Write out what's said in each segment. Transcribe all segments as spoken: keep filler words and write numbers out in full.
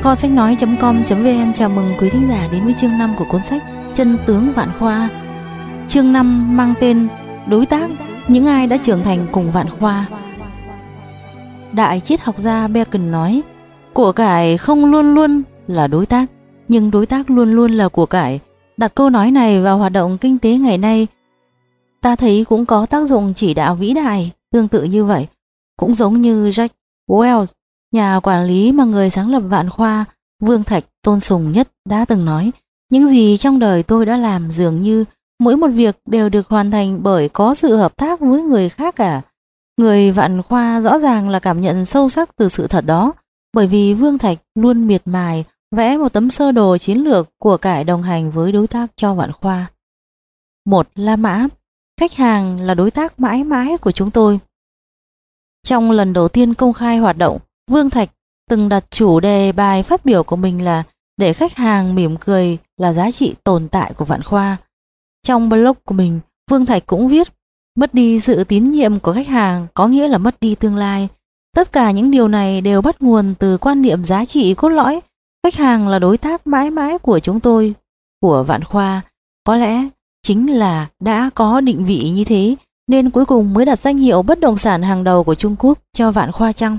Kho sách nói chấm com chấm vn chào mừng quý thính giả đến với chương năm của cuốn sách Chân tướng Vạn Khoa. Chương năm mang tên Đối tác, những ai đã trưởng thành cùng Vạn Khoa. Đại triết học gia Bacon nói, của cải không luôn luôn là đối tác, nhưng đối tác luôn luôn là của cải. Đặt câu nói này vào hoạt động kinh tế ngày nay, ta thấy cũng có tác dụng chỉ đạo vĩ đại tương tự như vậy. Cũng giống như Jack Welch, nhà quản lý mà người sáng lập Vạn Khoa, Vương Thạch tôn sùng nhất đã từng nói, những gì trong đời tôi đã làm dường như mỗi một việc đều được hoàn thành bởi có sự hợp tác với người khác cả. Người Vạn Khoa rõ ràng là cảm nhận sâu sắc từ sự thật đó, bởi vì Vương Thạch luôn miệt mài vẽ một tấm sơ đồ chiến lược của cải đồng hành với đối tác cho Vạn Khoa. Một, La Mã, khách hàng là đối tác mãi mãi của chúng tôi. Trong lần đầu tiên công khai hoạt động, Vương Thạch từng đặt chủ đề bài phát biểu của mình là để khách hàng mỉm cười là giá trị tồn tại của Vạn Khoa. Trong blog của mình, Vương Thạch cũng viết, mất đi sự tín nhiệm của khách hàng có nghĩa là mất đi tương lai. Tất cả những điều này đều bắt nguồn từ quan niệm giá trị cốt lõi, khách hàng là đối tác mãi mãi của chúng tôi, của Vạn Khoa. Có lẽ chính là đã có định vị như thế nên cuối cùng mới đặt danh hiệu bất động sản hàng đầu của Trung Quốc cho Vạn Khoa chăng?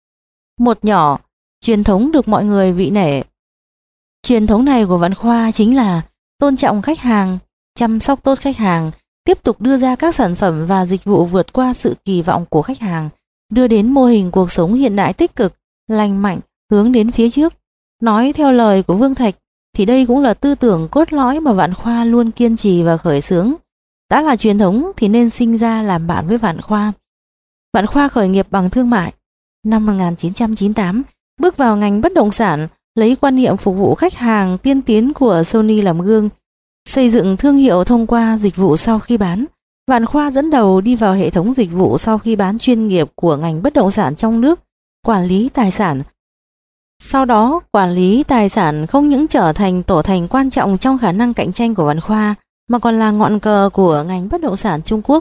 Một nhỏ, truyền thống được mọi người vị nể. Truyền thống này của Vạn Khoa chính là tôn trọng khách hàng, chăm sóc tốt khách hàng, tiếp tục đưa ra các sản phẩm và dịch vụ vượt qua sự kỳ vọng của khách hàng, đưa đến mô hình cuộc sống hiện đại tích cực, lành mạnh, hướng đến phía trước. Nói theo lời của Vương Thạch thì đây cũng là tư tưởng cốt lõi mà Vạn Khoa luôn kiên trì và khởi xướng. Đã là truyền thống thì nên sinh ra làm bạn với Vạn Khoa. Vạn Khoa khởi nghiệp bằng thương mại. Năm một nghìn chín trăm chín mươi tám, bước vào ngành bất động sản, lấy quan niệm phục vụ khách hàng tiên tiến của Sony làm gương, xây dựng thương hiệu thông qua dịch vụ sau khi bán. Vạn Khoa dẫn đầu đi vào hệ thống dịch vụ sau khi bán chuyên nghiệp của ngành bất động sản trong nước, quản lý tài sản. Sau đó, quản lý tài sản không những trở thành tổ thành quan trọng trong khả năng cạnh tranh của Vạn Khoa, mà còn là ngọn cờ của ngành bất động sản Trung Quốc.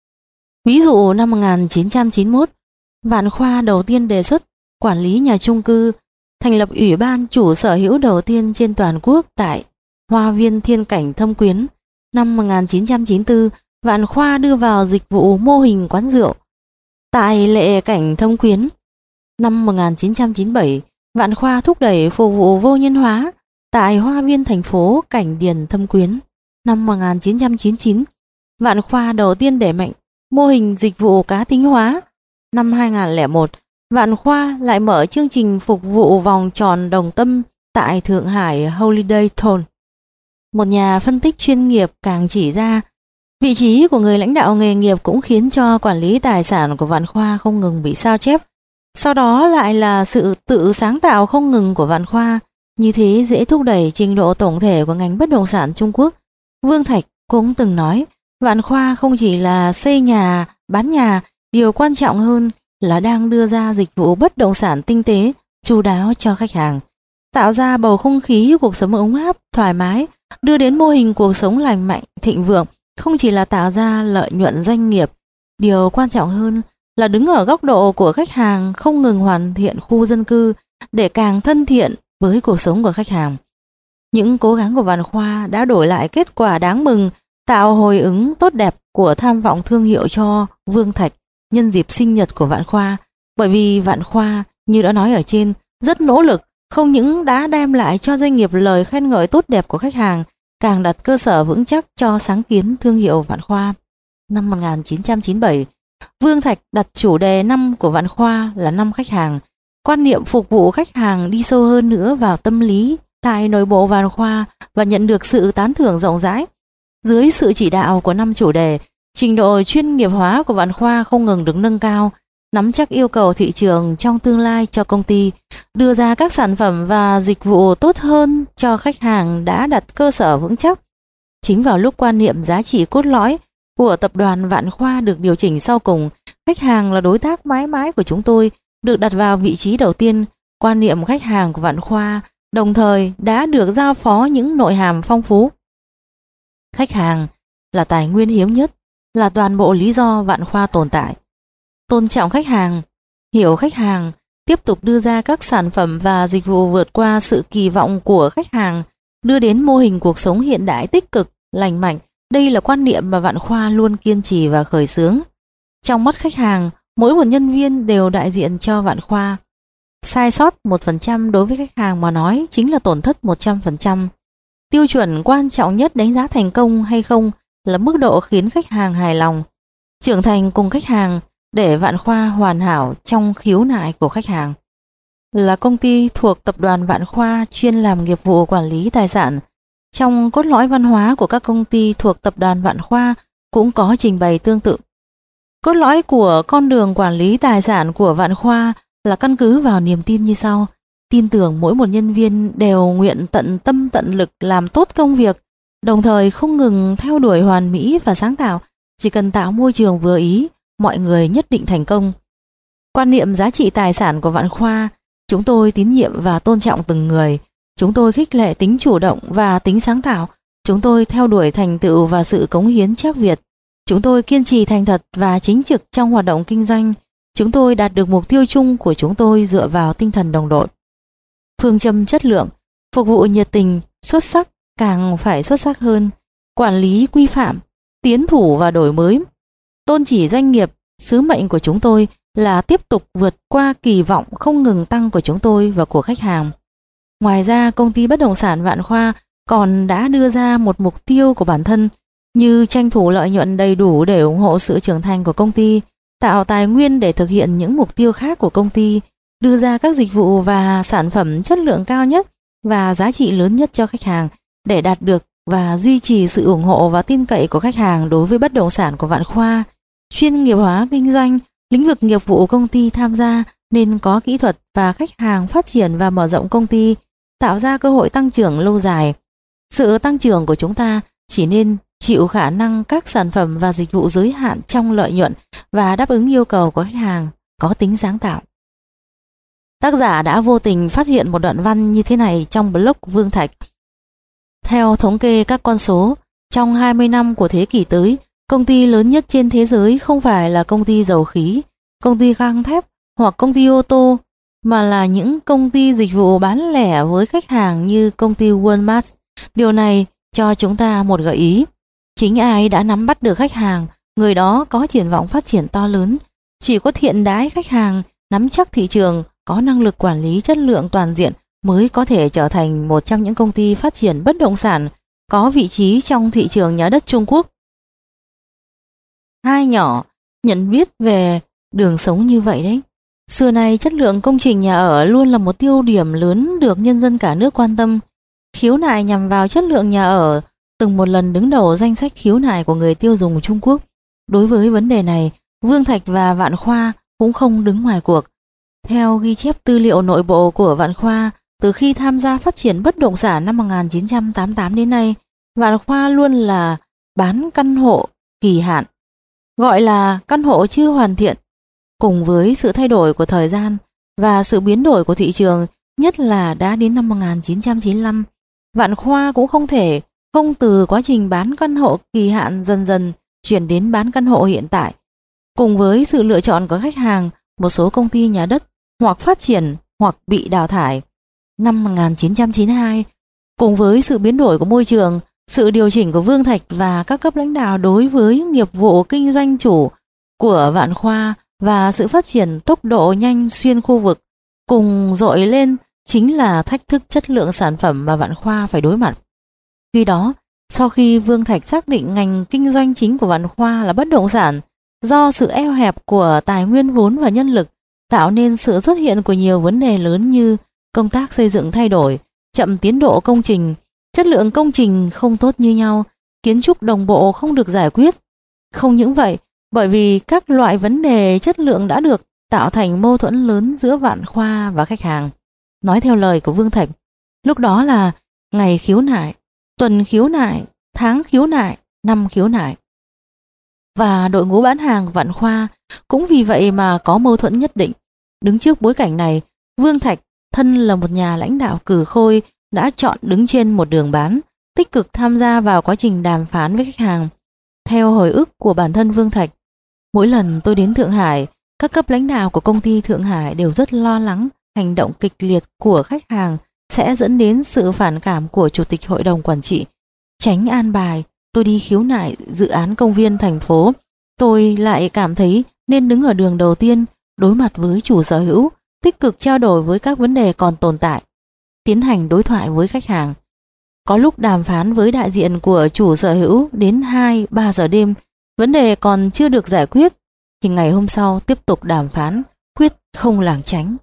Ví dụ năm một nghìn chín trăm chín mươi mốt, Vạn Khoa đầu tiên đề xuất quản lý nhà chung cư, thành lập ủy ban chủ sở hữu đầu tiên trên toàn quốc tại Hoa viên Thiên Cảnh Thâm Quyến. Năm một nghìn chín trăm chín mươi tư, Vạn Khoa đưa vào dịch vụ mô hình quán rượu tại Lệ Cảnh Thâm Quyến. Năm một nghìn chín trăm chín mươi bảy, Vạn Khoa thúc đẩy phục vụ vô nhân hóa tại Hoa viên thành phố Cảnh Điền Thâm Quyến. Năm một nghìn chín trăm chín mươi chín, Vạn Khoa đầu tiên đẩy mạnh mô hình dịch vụ cá tính hóa. Năm hai nghìn không trăm lẻ một, Vạn Khoa lại mở chương trình phục vụ vòng tròn đồng tâm tại Thượng Hải Holiday Town. Một nhà phân tích chuyên nghiệp càng chỉ ra, vị trí của người lãnh đạo nghề nghiệp cũng khiến cho quản lý tài sản của Vạn Khoa không ngừng bị sao chép. Sau đó lại là sự tự sáng tạo không ngừng của Vạn Khoa, như thế dễ thúc đẩy trình độ tổng thể của ngành bất động sản Trung Quốc. Vương Thạch cũng từng nói, Vạn Khoa không chỉ là xây nhà, bán nhà, điều quan trọng hơn là đang đưa ra dịch vụ bất động sản tinh tế, chu đáo cho khách hàng, tạo ra bầu không khí cuộc sống ấm áp, thoải mái, đưa đến mô hình cuộc sống lành mạnh, thịnh vượng, không chỉ là tạo ra lợi nhuận doanh nghiệp. Điều quan trọng hơn là đứng ở góc độ của khách hàng, không ngừng hoàn thiện khu dân cư để càng thân thiện với cuộc sống của khách hàng. Những cố gắng của Vạn Khoa đã đổi lại kết quả đáng mừng, tạo hồi ứng tốt đẹp của tham vọng thương hiệu cho Vương Thạch nhân dịp sinh nhật của Vạn Khoa. Bởi vì Vạn Khoa, như đã nói ở trên, rất nỗ lực, không những đã đem lại cho doanh nghiệp lời khen ngợi tốt đẹp của khách hàng, càng đặt cơ sở vững chắc cho sáng kiến thương hiệu Vạn Khoa. Năm một nghìn chín trăm chín mươi bảy, Vương Thạch đặt chủ đề năm của Vạn Khoa là năm khách hàng. Quan niệm phục vụ khách hàng đi sâu hơn nữa vào tâm lý tại nội bộ Vạn Khoa và nhận được sự tán thưởng rộng rãi. Dưới sự chỉ đạo của năm chủ đề, trình độ chuyên nghiệp hóa của Vạn Khoa không ngừng được nâng cao, nắm chắc yêu cầu thị trường trong tương lai cho công ty, đưa ra các sản phẩm và dịch vụ tốt hơn cho khách hàng đã đặt cơ sở vững chắc. Chính vào lúc quan niệm giá trị cốt lõi của tập đoàn Vạn Khoa được điều chỉnh sau cùng, khách hàng là đối tác mãi mãi của chúng tôi được đặt vào vị trí đầu tiên, quan niệm khách hàng của Vạn Khoa đồng thời đã được giao phó những nội hàm phong phú. Khách hàng là tài nguyên hiếm nhất, là toàn bộ lý do Vạn Khoa tồn tại. Tôn trọng khách hàng, hiểu khách hàng, tiếp tục đưa ra các sản phẩm và dịch vụ vượt qua sự kỳ vọng của khách hàng, đưa đến mô hình cuộc sống hiện đại tích cực, lành mạnh. Đây là quan niệm mà Vạn Khoa luôn kiên trì và khởi xướng. Trong mắt khách hàng, mỗi một nhân viên đều đại diện cho Vạn Khoa. Sai sót một phần trăm đối với khách hàng mà nói chính là tổn thất một trăm phần trăm. Tiêu chuẩn quan trọng nhất đánh giá thành công hay không là mức độ khiến khách hàng hài lòng. Trưởng thành cùng khách hàng để Vạn Khoa hoàn hảo trong khiếu nại của khách hàng. Là công ty thuộc tập đoàn Vạn Khoa chuyên làm nghiệp vụ quản lý tài sản. Trong cốt lõi văn hóa của các công ty thuộc tập đoàn Vạn Khoa cũng có trình bày tương tự. Cốt lõi của con đường quản lý tài sản của Vạn Khoa là căn cứ vào niềm tin như sau. Tin tưởng mỗi một nhân viên đều nguyện tận tâm tận lực làm tốt công việc, đồng thời không ngừng theo đuổi hoàn mỹ và sáng tạo. Chỉ cần tạo môi trường vừa ý, mọi người nhất định thành công. Quan niệm giá trị tài sản của Vạn Khoa, chúng tôi tín nhiệm và tôn trọng từng người. Chúng tôi khích lệ tính chủ động và tính sáng tạo. Chúng tôi theo đuổi thành tựu và sự cống hiến chắc Việt. Chúng tôi kiên trì thành thật và chính trực trong hoạt động kinh doanh. Chúng tôi đạt được mục tiêu chung của chúng tôi dựa vào tinh thần đồng đội. Phương châm chất lượng, phục vụ nhiệt tình, xuất sắc, càng phải xuất sắc hơn. Quản lý quy phạm, tiến thủ và đổi mới. Tôn chỉ doanh nghiệp, sứ mệnh của chúng tôi là tiếp tục vượt qua kỳ vọng không ngừng tăng của chúng tôi và của khách hàng. Ngoài ra, công ty bất động sản Vạn Khoa còn đã đưa ra một mục tiêu của bản thân như tranh thủ lợi nhuận đầy đủ để ủng hộ sự trưởng thành của công ty, tạo tài nguyên để thực hiện những mục tiêu khác của công ty, đưa ra các dịch vụ và sản phẩm chất lượng cao nhất và giá trị lớn nhất cho khách hàng để đạt được và duy trì sự ủng hộ và tin cậy của khách hàng đối với bất động sản của Vạn Khoa. Chuyên nghiệp hóa kinh doanh, lĩnh vực nghiệp vụ công ty tham gia nên có kỹ thuật và khách hàng phát triển và mở rộng công ty, tạo ra cơ hội tăng trưởng lâu dài. Sự tăng trưởng của chúng ta chỉ nên chịu khả năng các sản phẩm và dịch vụ giới hạn trong lợi nhuận và đáp ứng yêu cầu của khách hàng, có tính sáng tạo. Tác giả đã vô tình phát hiện một đoạn văn như thế này trong blog Vương Thạch. Theo thống kê các con số, trong hai mươi năm của thế kỷ tới, công ty lớn nhất trên thế giới không phải là công ty dầu khí, công ty gang thép hoặc công ty ô tô, mà là những công ty dịch vụ bán lẻ với khách hàng như công ty Walmart. Điều này cho chúng ta một gợi ý. Chính ai đã nắm bắt được khách hàng, người đó có triển vọng phát triển to lớn. Chỉ có thiện đãi khách hàng, nắm chắc thị trường, có năng lực quản lý chất lượng toàn diện mới có thể trở thành một trong những công ty phát triển bất động sản có vị trí trong thị trường nhà đất Trung Quốc. Hai nhỏ nhận biết về đường sống như vậy đấy. Xưa nay chất lượng công trình nhà ở luôn là một tiêu điểm lớn được nhân dân cả nước quan tâm. Khiếu nại nhằm vào chất lượng nhà ở từng một lần đứng đầu danh sách khiếu nại của người tiêu dùng Trung Quốc. Đối với vấn đề này, Vương Thạch và Vạn Khoa cũng không đứng ngoài cuộc. Theo ghi chép tư liệu nội bộ của Vạn Khoa, từ khi tham gia phát triển bất động sản năm một nghìn chín trăm tám mươi tám đến nay, Vạn Khoa luôn là bán căn hộ kỳ hạn, gọi là căn hộ chưa hoàn thiện. Cùng với sự thay đổi của thời gian và sự biến đổi của thị trường, nhất là đã đến năm một nghìn chín trăm chín mươi lăm, Vạn Khoa cũng không thể không từ quá trình bán căn hộ kỳ hạn dần dần chuyển đến bán căn hộ hiện tại. Cùng với sự lựa chọn của khách hàng, một số công ty nhà đất hoặc phát triển hoặc bị đào thải. Năm một nghìn chín trăm chín mươi hai, cùng với sự biến đổi của môi trường, sự điều chỉnh của Vương Thạch và các cấp lãnh đạo đối với nghiệp vụ kinh doanh chủ của Vạn Khoa và sự phát triển tốc độ nhanh xuyên khu vực cùng dội lên chính là thách thức chất lượng sản phẩm mà Vạn Khoa phải đối mặt. Khi đó, sau khi Vương Thạch xác định ngành kinh doanh chính của Vạn Khoa là bất động sản, do sự eo hẹp của tài nguyên vốn và nhân lực, tạo nên sự xuất hiện của nhiều vấn đề lớn như công tác xây dựng thay đổi, chậm tiến độ công trình, chất lượng công trình không tốt như nhau, kiến trúc đồng bộ không được giải quyết. Không những vậy, bởi vì các loại vấn đề chất lượng đã được tạo thành mâu thuẫn lớn giữa Vạn Khoa và khách hàng. Nói theo lời của Vương Thạch, lúc đó là ngày khiếu nại, tuần khiếu nại, tháng khiếu nại, năm khiếu nại. Và đội ngũ bán hàng Vạn Khoa cũng vì vậy mà có mâu thuẫn nhất định. Đứng trước bối cảnh này, Vương Thạch, thân là một nhà lãnh đạo cừ khôi, đã chọn đứng trên một đường bán, tích cực tham gia vào quá trình đàm phán với khách hàng. Theo hồi ức của bản thân Vương Thạch, mỗi lần tôi đến Thượng Hải, Các cấp lãnh đạo của công ty Thượng Hải đều rất lo lắng hành động kịch liệt của khách hàng sẽ dẫn đến sự phản cảm của Chủ tịch Hội đồng Quản trị. Tránh an bài tôi đi khiếu nại dự án công viên thành phố, tôi lại cảm thấy nên đứng ở đường đầu tiên, đối mặt với chủ sở hữu, tích cực trao đổi với các vấn đề còn tồn tại, tiến hành đối thoại với khách hàng. Có lúc đàm phán với đại diện của chủ sở hữu đến hai ba giờ đêm, vấn đề còn chưa được giải quyết, thì ngày hôm sau tiếp tục đàm phán, quyết không lảng tránh.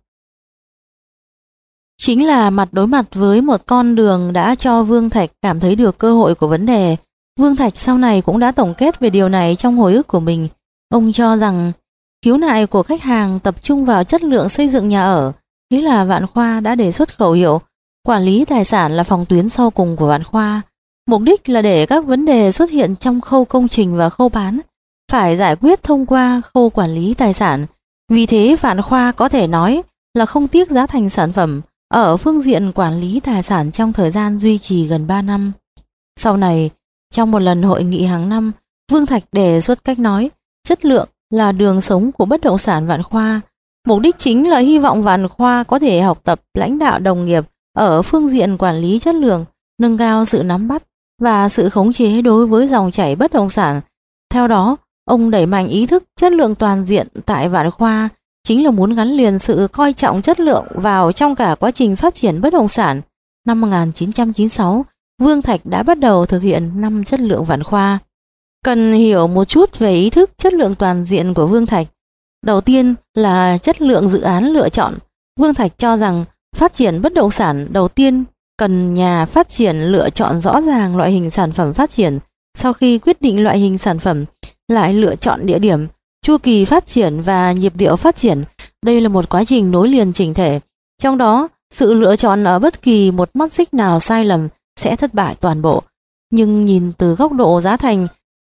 Chính là mặt đối mặt với một con đường đã cho Vương Thạch cảm thấy được cơ hội của vấn đề. Vương Thạch sau này cũng đã tổng kết về điều này trong hồi ức của mình. Ông cho rằng khiếu nại của khách hàng tập trung vào chất lượng xây dựng nhà ở. Thế là Vạn Khoa đã đề xuất khẩu hiệu quản lý tài sản là phòng tuyến sau cùng của Vạn Khoa. Mục đích là để các vấn đề xuất hiện trong khâu công trình và khâu bán phải giải quyết thông qua khâu quản lý tài sản. Vì thế Vạn Khoa có thể nói là không tiếc giá thành sản phẩm ở phương diện quản lý tài sản trong thời gian duy trì gần ba năm. Sau này, trong một lần hội nghị hàng năm, Vương Thạch đề xuất cách nói chất lượng là đường sống của bất động sản Vạn Khoa. Mục đích chính là hy vọng Vạn Khoa có thể học tập lãnh đạo đồng nghiệp ở phương diện quản lý chất lượng, nâng cao sự nắm bắt và sự khống chế đối với dòng chảy bất động sản. Theo đó, ông đẩy mạnh ý thức chất lượng toàn diện tại Vạn Khoa, chính là muốn gắn liền sự coi trọng chất lượng vào trong cả quá trình phát triển bất động sản. Năm một nghìn chín trăm chín mươi sáu, Vương Thạch đã bắt đầu thực hiện năm chất lượng Vạn Khoa. Cần hiểu một chút về ý thức chất lượng toàn diện của Vương Thạch. Đầu tiên là chất lượng dự án lựa chọn. Vương Thạch cho rằng phát triển bất động sản đầu tiên cần nhà phát triển lựa chọn rõ ràng loại hình sản phẩm phát triển. Sau khi quyết định loại hình sản phẩm, lại lựa chọn địa điểm, chu kỳ phát triển và nhịp điệu phát triển. Đây là một quá trình nối liền chỉnh thể. Trong đó, sự lựa chọn ở bất kỳ một mắt xích nào sai lầm sẽ thất bại toàn bộ. Nhưng nhìn từ góc độ giá thành,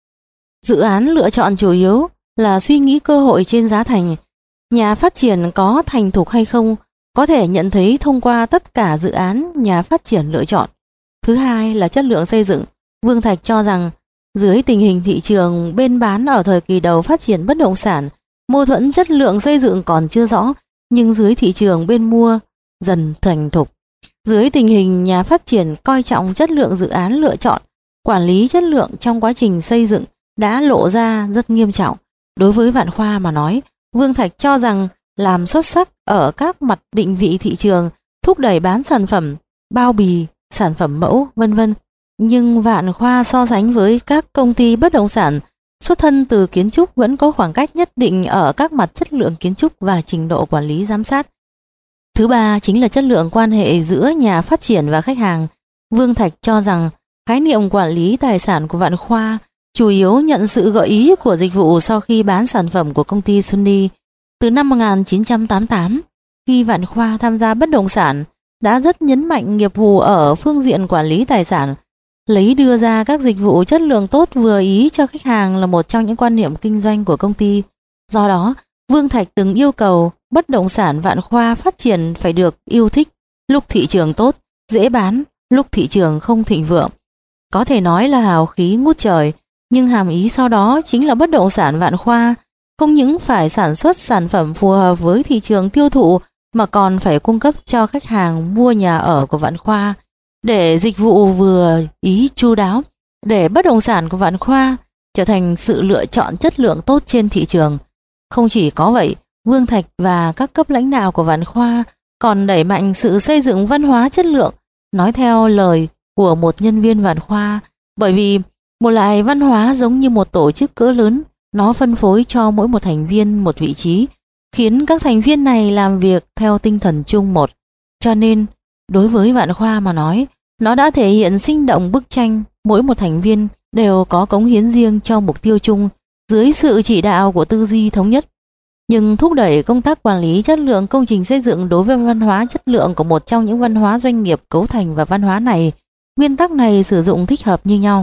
dự án lựa chọn chủ yếu là suy nghĩ cơ hội trên giá thành. Nhà phát triển có thành thục hay không có thể nhận thấy thông qua tất cả dự án nhà phát triển lựa chọn. Thứ hai là chất lượng xây dựng. Vương Thạch cho rằng dưới tình hình thị trường bên bán ở thời kỳ đầu phát triển bất động sản, mâu thuẫn chất lượng xây dựng còn chưa rõ, nhưng dưới thị trường bên mua dần thành thục. Dưới tình hình nhà phát triển coi trọng chất lượng dự án lựa chọn, quản lý chất lượng trong quá trình xây dựng đã lộ ra rất nghiêm trọng. Đối với Vạn Khoa mà nói, Vương Thạch cho rằng làm xuất sắc ở các mặt định vị thị trường, thúc đẩy bán sản phẩm, bao bì, sản phẩm mẫu, vân vân. Nhưng Vạn Khoa so sánh với các công ty bất động sản xuất thân từ kiến trúc vẫn có khoảng cách nhất định ở các mặt chất lượng kiến trúc và trình độ quản lý giám sát. Thứ ba chính là chất lượng quan hệ giữa nhà phát triển và khách hàng. Vương Thạch cho rằng khái niệm quản lý tài sản của Vạn Khoa chủ yếu nhận sự gợi ý của dịch vụ sau khi bán sản phẩm của công ty Sunny. Từ năm một nghìn chín trăm tám mươi tám, khi Vạn Khoa tham gia bất động sản, đã rất nhấn mạnh nghiệp vụ ở phương diện quản lý tài sản, lấy đưa ra các dịch vụ chất lượng tốt vừa ý cho khách hàng là một trong những quan niệm kinh doanh của công ty. Do đó, Vương Thạch từng yêu cầu bất động sản Vạn Khoa phát triển phải được yêu thích lúc thị trường tốt, dễ bán, lúc thị trường không thịnh vượng. Có thể nói là hào khí ngút trời, nhưng hàm ý sau đó chính là bất động sản Vạn Khoa không những phải sản xuất sản phẩm phù hợp với thị trường tiêu thụ mà còn phải cung cấp cho khách hàng mua nhà ở của Vạn Khoa để dịch vụ vừa ý chu đáo, để bất động sản của Vạn Khoa trở thành sự lựa chọn chất lượng tốt trên thị trường. Không chỉ có vậy, Vương Thạch và các cấp lãnh đạo của Vạn Khoa còn đẩy mạnh sự xây dựng văn hóa chất lượng. Nói theo lời của một nhân viên Vạn Khoa, bởi vì một loại văn hóa giống như một tổ chức cỡ lớn, nó phân phối cho mỗi một thành viên một vị trí, khiến các thành viên này làm việc theo tinh thần chung một. Cho nên, đối với Vạn Khoa mà nói, nó đã thể hiện sinh động bức tranh mỗi một thành viên đều có cống hiến riêng cho mục tiêu chung dưới sự chỉ đạo của tư duy thống nhất. Nhưng thúc đẩy công tác quản lý chất lượng công trình xây dựng đối với văn hóa chất lượng của một trong những văn hóa doanh nghiệp cấu thành và văn hóa này, nguyên tắc này sử dụng thích hợp như nhau.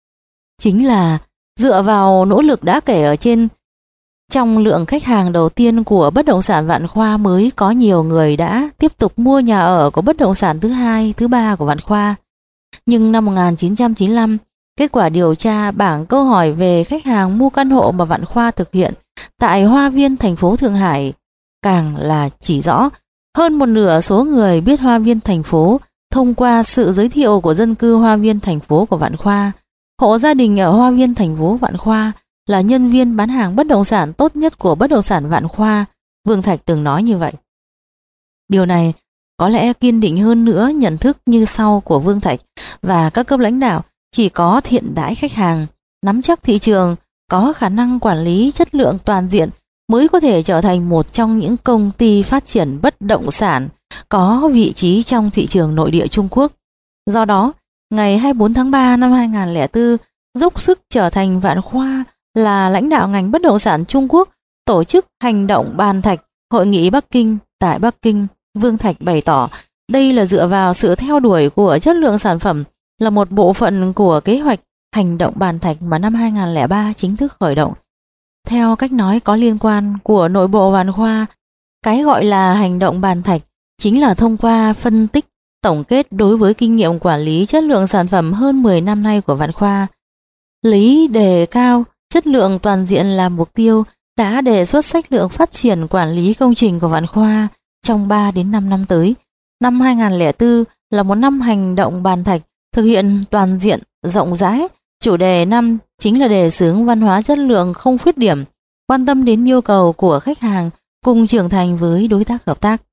Chính là dựa vào nỗ lực đã kể ở trên, trong lượng khách hàng đầu tiên của bất động sản Vạn Khoa mới có nhiều người đã tiếp tục mua nhà ở của bất động sản thứ hai, thứ ba của Vạn Khoa. Nhưng năm một nghìn chín trăm chín mươi lăm, kết quả điều tra bảng câu hỏi về khách hàng mua căn hộ mà Vạn Khoa thực hiện tại Hoa Viên thành phố Thượng Hải càng là chỉ rõ. Hơn một nửa số người biết Hoa Viên thành phố thông qua sự giới thiệu của dân cư Hoa Viên thành phố của Vạn Khoa. Hộ gia đình ở Hoa Viên thành phố Vạn Khoa là nhân viên bán hàng bất động sản tốt nhất của bất động sản Vạn Khoa. Vương Thạch từng nói như vậy. Điều này có lẽ kiên định hơn nữa nhận thức như sau của Vương Thạch và các cấp lãnh đạo: chỉ có thiện đãi khách hàng, nắm chắc thị trường, có khả năng quản lý chất lượng toàn diện mới có thể trở thành một trong những công ty phát triển bất động sản có vị trí trong thị trường nội địa Trung Quốc. Do đó, ngày hai mươi bốn tháng ba năm hai nghìn không trăm lẻ bốn, dốc sức trở thành Vạn Khoa là lãnh đạo ngành bất động sản Trung Quốc tổ chức hành động bàn thạch hội nghị Bắc Kinh tại Bắc Kinh. Vương Thạch bày tỏ đây là dựa vào sự theo đuổi của chất lượng sản phẩm, là một bộ phận của kế hoạch hành động bàn thạch mà năm hai nghìn không trăm lẻ ba chính thức khởi động. Theo cách nói có liên quan của nội bộ Vạn Khoa, cái gọi là hành động bàn thạch chính là thông qua phân tích, tổng kết đối với kinh nghiệm quản lý chất lượng sản phẩm hơn mười năm nay của Vạn Khoa, lấy đề cao chất lượng toàn diện làm mục tiêu, đã đề xuất sách lược phát triển quản lý công trình của Vạn Khoa trong ba đến năm năm tới. Năm hai nghìn không trăm lẻ bốn là một năm hành động bàn thạch thực hiện toàn diện, rộng rãi. Chủ đề năm chính là đề xướng văn hóa chất lượng không khuyết điểm, quan tâm đến nhu cầu của khách hàng, cùng trưởng thành với đối tác hợp tác.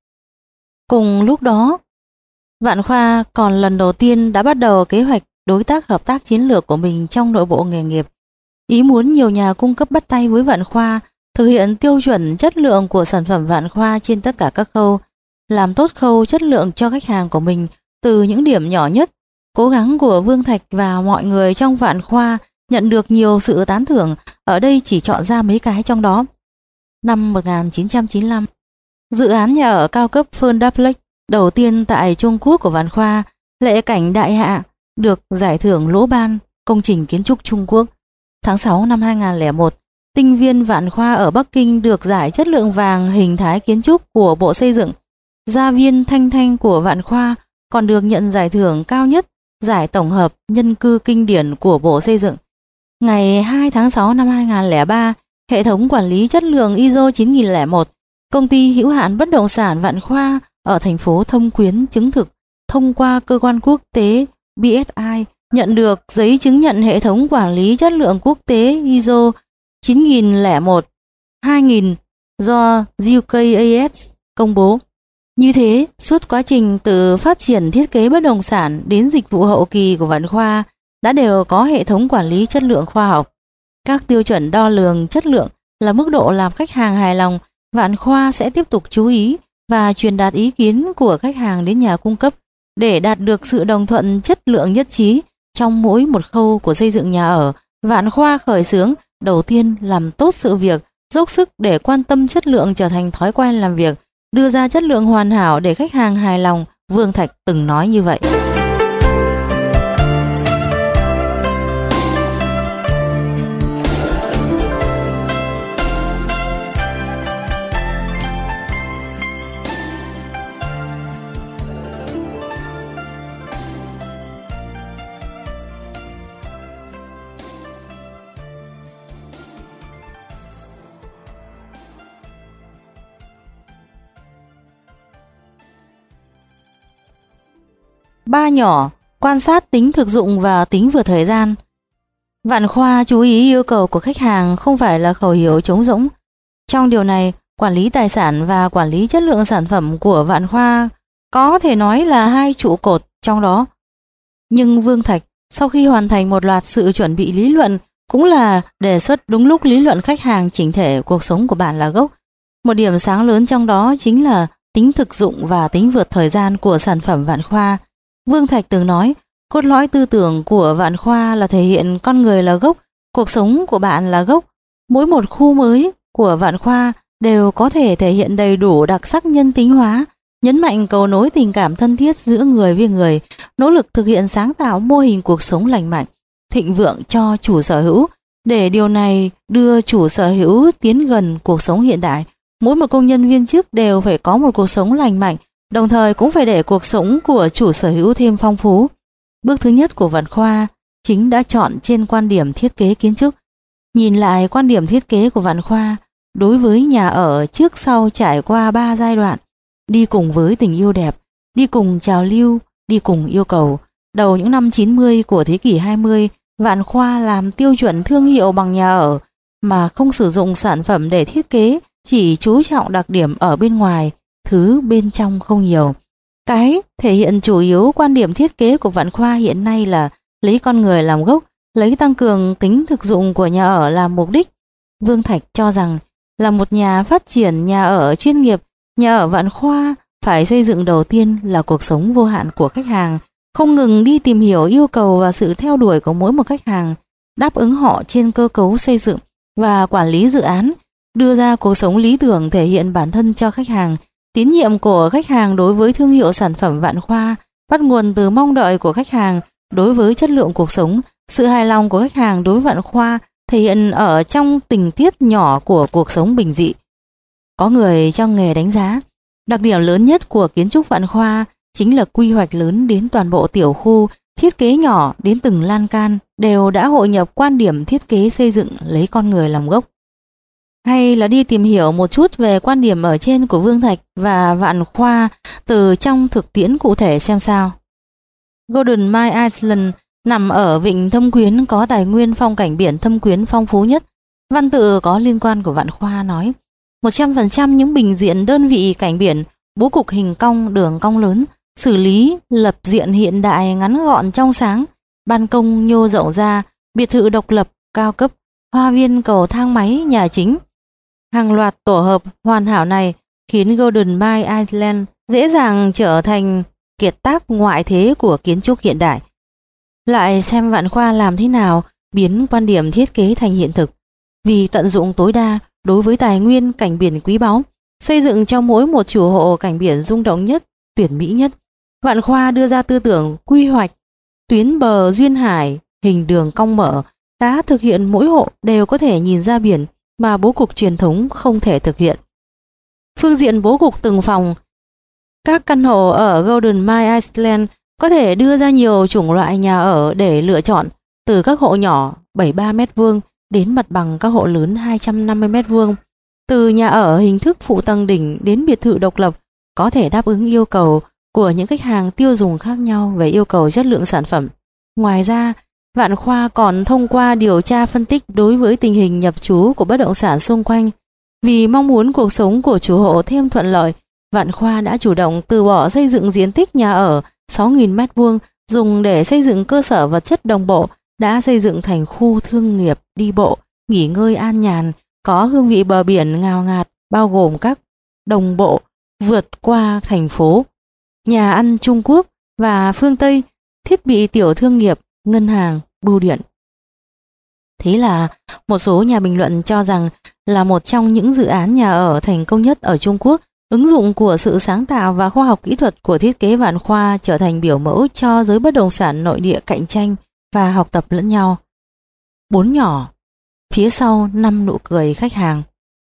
Cùng lúc đó, Vạn Khoa còn lần đầu tiên đã bắt đầu kế hoạch đối tác hợp tác chiến lược của mình trong nội bộ nghề nghiệp. Ý muốn nhiều nhà cung cấp bắt tay với Vạn Khoa, thực hiện tiêu chuẩn chất lượng của sản phẩm Vạn Khoa trên tất cả các khâu, làm tốt khâu chất lượng cho khách hàng của mình từ những điểm nhỏ nhất. Cố gắng của Vương Thạch và mọi người trong Vạn Khoa nhận được nhiều sự tán thưởng, ở đây chỉ chọn ra mấy cái trong đó. Năm một nghìn chín trăm chín mươi lăm, dự án nhà ở cao cấp Fern Duplex đầu tiên tại Trung Quốc của Vạn Khoa, Lệ Cảnh Đại Hạ, được giải thưởng Lỗ Ban công trình kiến trúc Trung Quốc. Tháng sáu năm hai nghìn không trăm lẻ một, Tinh viên Vạn Khoa ở Bắc Kinh được giải chất lượng vàng hình thái kiến trúc của Bộ Xây dựng. Gia viên Thanh Thanh của Vạn Khoa còn được nhận giải thưởng cao nhất, giải tổng hợp nhân cư kinh điển của Bộ Xây dựng. Ngày hai tháng sáu năm hai nghìn không trăm lẻ ba, hệ thống quản lý chất lượng i ét o chín nghìn không trăm lẻ một, công ty hữu hạn bất động sản Vạn Khoa ở thành phố Thâm Quyến chứng thực thông qua cơ quan quốc tế bê ét i nhận được giấy chứng nhận hệ thống quản lý chất lượng quốc tế i ét o chín nghìn không trăm lẻ một hai nghìn do u ca a ét công bố. Như thế, suốt quá trình từ phát triển thiết kế bất động sản đến dịch vụ hậu kỳ của Vạn Khoa đã đều có hệ thống quản lý chất lượng khoa học. Các tiêu chuẩn đo lường chất lượng là mức độ làm khách hàng hài lòng. Vạn Khoa sẽ tiếp tục chú ý và truyền đạt ý kiến của khách hàng đến nhà cung cấp để đạt được sự đồng thuận chất lượng nhất trí trong mỗi một khâu của xây dựng nhà ở. Vạn Khoa khởi xướng đầu tiên làm tốt sự việc, dốc sức để quan tâm chất lượng trở thành thói quen làm việc, đưa ra chất lượng hoàn hảo để khách hàng hài lòng. Vương Thạch từng nói như vậy. Ba nhỏ, quan sát tính thực dụng và tính vượt thời gian. Vạn Khoa chú ý yêu cầu của khách hàng không phải là khẩu hiệu trống rỗng. Trong điều này, quản lý tài sản và quản lý chất lượng sản phẩm của Vạn Khoa có thể nói là hai trụ cột trong đó. Nhưng Vương Thạch sau khi hoàn thành một loạt sự chuẩn bị lý luận cũng là đề xuất đúng lúc lý luận khách hàng chỉnh thể cuộc sống của bạn là gốc. Một điểm sáng lớn trong đó chính là tính thực dụng và tính vượt thời gian của sản phẩm Vạn Khoa. Vương Thạch từng nói, cốt lõi tư tưởng của Vạn Khoa là thể hiện con người là gốc, cuộc sống của bạn là gốc. Mỗi một khu mới của Vạn Khoa đều có thể thể hiện đầy đủ đặc sắc nhân tính hóa, nhấn mạnh cầu nối tình cảm thân thiết giữa người với người, nỗ lực thực hiện sáng tạo mô hình cuộc sống lành mạnh, thịnh vượng cho chủ sở hữu. Để điều này đưa chủ sở hữu tiến gần cuộc sống hiện đại, mỗi một công nhân viên chức đều phải có một cuộc sống lành mạnh, đồng thời cũng phải để cuộc sống của chủ sở hữu thêm phong phú. Bước thứ nhất của Vạn Khoa chính đã chọn trên quan điểm thiết kế kiến trúc. Nhìn lại quan điểm thiết kế của Vạn Khoa, đối với nhà ở trước sau trải qua ba giai đoạn, đi cùng với tình yêu đẹp, đi cùng trào lưu, đi cùng yêu cầu. Đầu những năm chín mươi của thế kỷ hai mươi, Vạn Khoa làm tiêu chuẩn thương hiệu bằng nhà ở mà không sử dụng sản phẩm để thiết kế, chỉ chú trọng đặc điểm ở bên ngoài, thứ bên trong không nhiều. Cái thể hiện chủ yếu quan điểm thiết kế của Vạn Khoa hiện nay là lấy con người làm gốc, lấy tăng cường tính thực dụng của nhà ở làm mục đích. Vương Thạch cho rằng là một nhà phát triển nhà ở chuyên nghiệp, nhà ở Vạn Khoa phải xây dựng đầu tiên là cuộc sống vô hạn của khách hàng, không ngừng đi tìm hiểu yêu cầu và sự theo đuổi của mỗi một khách hàng, đáp ứng họ trên cơ cấu xây dựng và quản lý dự án, đưa ra cuộc sống lý tưởng thể hiện bản thân cho khách hàng. Tín nhiệm của khách hàng đối với thương hiệu sản phẩm Vạn Khoa bắt nguồn từ mong đợi của khách hàng đối với chất lượng cuộc sống. Sự hài lòng của khách hàng đối với Vạn Khoa thể hiện ở trong tình tiết nhỏ của cuộc sống bình dị. Có người trong nghề đánh giá, đặc điểm lớn nhất của kiến trúc Vạn Khoa chính là quy hoạch lớn đến toàn bộ tiểu khu, thiết kế nhỏ đến từng lan can đều đã hội nhập quan điểm thiết kế xây dựng lấy con người làm gốc. Hay là đi tìm hiểu một chút về quan điểm ở trên của Vương Thạch và Vạn Khoa từ trong thực tiễn cụ thể xem sao. Golden Mile Island nằm ở vịnh Thâm Quyến, có tài nguyên phong cảnh biển Thâm Quyến phong phú nhất. Văn tự có liên quan của Vạn Khoa nói một trăm phần trăm những bình diện đơn vị cảnh biển, bố cục hình cong, đường cong lớn, xử lý lập diện hiện đại ngắn gọn trong sáng, ban công nhô rộng ra, biệt thự độc lập cao cấp, hoa viên cầu thang máy nhà chính. Hàng loạt tổ hợp hoàn hảo này khiến Golden Mile Island dễ dàng trở thành kiệt tác ngoại thế của kiến trúc hiện đại. Lại xem Vạn Khoa làm thế nào biến quan điểm thiết kế thành hiện thực. Vì tận dụng tối đa đối với tài nguyên cảnh biển quý báu, xây dựng cho mỗi một chủ hộ cảnh biển rung động nhất, tuyệt mỹ nhất, Vạn Khoa đưa ra tư tưởng quy hoạch tuyến bờ duyên hải, hình đường cong mở, đã thực hiện mỗi hộ đều có thể nhìn ra biển mà bố cục truyền thống không thể thực hiện. Phương diện bố cục từng phòng, các căn hộ ở Golden Mile Island có thể đưa ra nhiều chủng loại nhà ở để lựa chọn, từ các hộ nhỏ bảy mươi ba mét vuông đến mặt bằng các hộ lớn hai trăm năm mươi mét vuông, từ nhà ở hình thức phụ tầng đỉnh đến biệt thự độc lập, có thể đáp ứng yêu cầu của những khách hàng tiêu dùng khác nhau về yêu cầu chất lượng sản phẩm. Ngoài ra, Vạn Khoa còn thông qua điều tra phân tích đối với tình hình nhập trú của bất động sản xung quanh. Vì mong muốn cuộc sống của chủ hộ thêm thuận lợi, Vạn Khoa đã chủ động từ bỏ xây dựng diện tích nhà ở sáu nghìn mét vuông dùng để xây dựng cơ sở vật chất đồng bộ, đã xây dựng thành khu thương nghiệp đi bộ, nghỉ ngơi an nhàn, có hương vị bờ biển ngào ngạt, bao gồm các đồng bộ vượt qua thành phố, nhà ăn Trung Quốc và phương Tây, thiết bị tiểu thương nghiệp, ngân hàng, bưu điện. Thế là một số nhà bình luận cho rằng là một trong những dự án nhà ở thành công nhất ở Trung Quốc. Ứng dụng của sự sáng tạo và khoa học kỹ thuật của thiết kế Vạn Khoa trở thành biểu mẫu cho giới bất động sản nội địa cạnh tranh và học tập lẫn nhau. Bốn nhỏ, phía sau năm nụ cười khách hàng.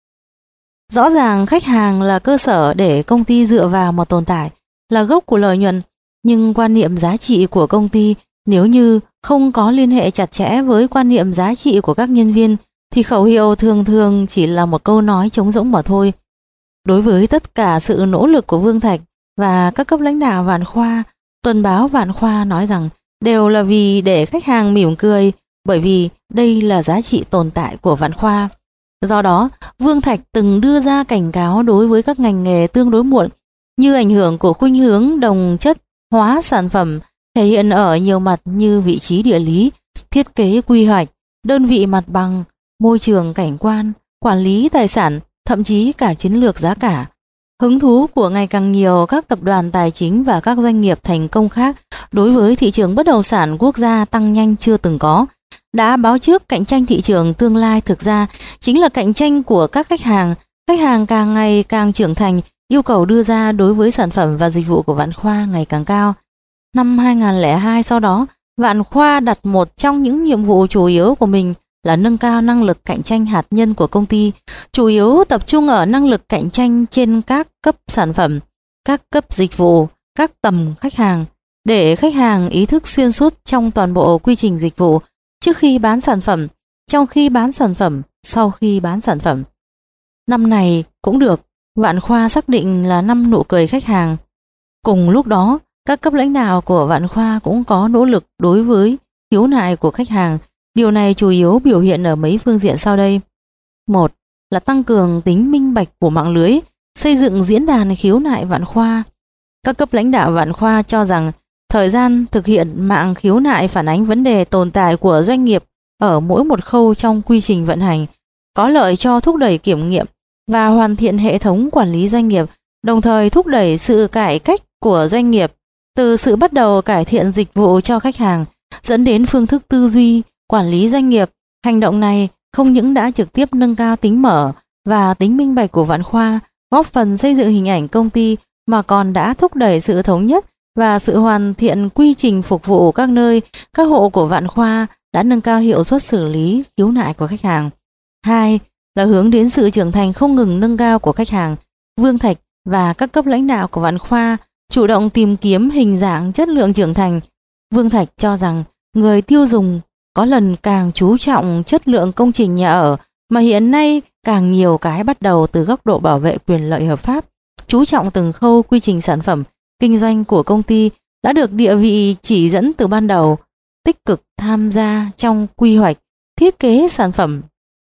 Rõ ràng khách hàng là cơ sở để công ty dựa vào mà tồn tại, là gốc của lợi nhuận, nhưng quan niệm giá trị của công ty nếu như không có liên hệ chặt chẽ với quan niệm giá trị của các nhân viên thì khẩu hiệu thường thường chỉ là một câu nói trống rỗng mà thôi. Đối với tất cả sự nỗ lực của Vương Thạch và các cấp lãnh đạo Vạn Khoa, tuần báo Vạn Khoa nói rằng đều là vì để khách hàng mỉm cười, bởi vì đây là giá trị tồn tại của Vạn Khoa. Do đó, Vương Thạch từng đưa ra cảnh cáo đối với các ngành nghề tương đối muộn, như ảnh hưởng của khuynh hướng đồng chất hóa sản phẩm thể hiện ở nhiều mặt như vị trí địa lý, thiết kế quy hoạch, đơn vị mặt bằng, môi trường cảnh quan, quản lý tài sản, thậm chí cả chiến lược giá cả. Hứng thú của ngày càng nhiều các tập đoàn tài chính và các doanh nghiệp thành công khác đối với thị trường bất động sản quốc gia tăng nhanh chưa từng có, đã báo trước cạnh tranh thị trường tương lai thực ra chính là cạnh tranh của các khách hàng. Khách hàng càng ngày càng trưởng thành, yêu cầu đưa ra đối với sản phẩm và dịch vụ của Vạn Khoa ngày càng cao. Năm hai không không hai sau đó, Vạn Khoa đặt một trong những nhiệm vụ chủ yếu của mình là nâng cao năng lực cạnh tranh hạt nhân của công ty, chủ yếu tập trung ở năng lực cạnh tranh trên các cấp sản phẩm, các cấp dịch vụ, các tầm khách hàng, để khách hàng ý thức xuyên suốt trong toàn bộ quy trình dịch vụ, trước khi bán sản phẩm, trong khi bán sản phẩm, sau khi bán sản phẩm. Năm này cũng được, Vạn Khoa xác định là năm nụ cười khách hàng. Cùng lúc đó, các cấp lãnh đạo của Vạn Khoa cũng có nỗ lực đối với khiếu nại của khách hàng. Điều này chủ yếu biểu hiện ở mấy phương diện sau đây. Một là tăng cường tính minh bạch của mạng lưới, xây dựng diễn đàn khiếu nại Vạn Khoa. Các cấp lãnh đạo Vạn Khoa cho rằng thời gian thực hiện mạng khiếu nại phản ánh vấn đề tồn tại của doanh nghiệp ở mỗi một khâu trong quy trình vận hành, có lợi cho thúc đẩy kiểm nghiệm và hoàn thiện hệ thống quản lý doanh nghiệp, đồng thời thúc đẩy sự cải cách của doanh nghiệp từ sự bắt đầu cải thiện dịch vụ cho khách hàng dẫn đến phương thức tư duy quản lý doanh nghiệp. Hành động này không những đã trực tiếp nâng cao tính mở và tính minh bạch của Vạn Khoa, góp phần xây dựng hình ảnh công ty, mà còn đã thúc đẩy sự thống nhất và sự hoàn thiện quy trình phục vụ các nơi. Các hộ của Vạn Khoa đã nâng cao hiệu suất xử lý khiếu nại của khách hàng. Hai là hướng đến sự trưởng thành không ngừng nâng cao của khách hàng. Vương Thạch và các cấp lãnh đạo của Vạn Khoa chủ động tìm kiếm hình dạng chất lượng trưởng thành. Vương Thạch cho rằng người tiêu dùng có lần càng chú trọng chất lượng công trình nhà ở, mà hiện nay càng nhiều cái bắt đầu từ góc độ bảo vệ quyền lợi hợp pháp, chú trọng từng khâu quy trình sản phẩm kinh doanh của công ty, đã được địa vị chỉ dẫn từ ban đầu, tích cực tham gia trong quy hoạch, thiết kế sản phẩm.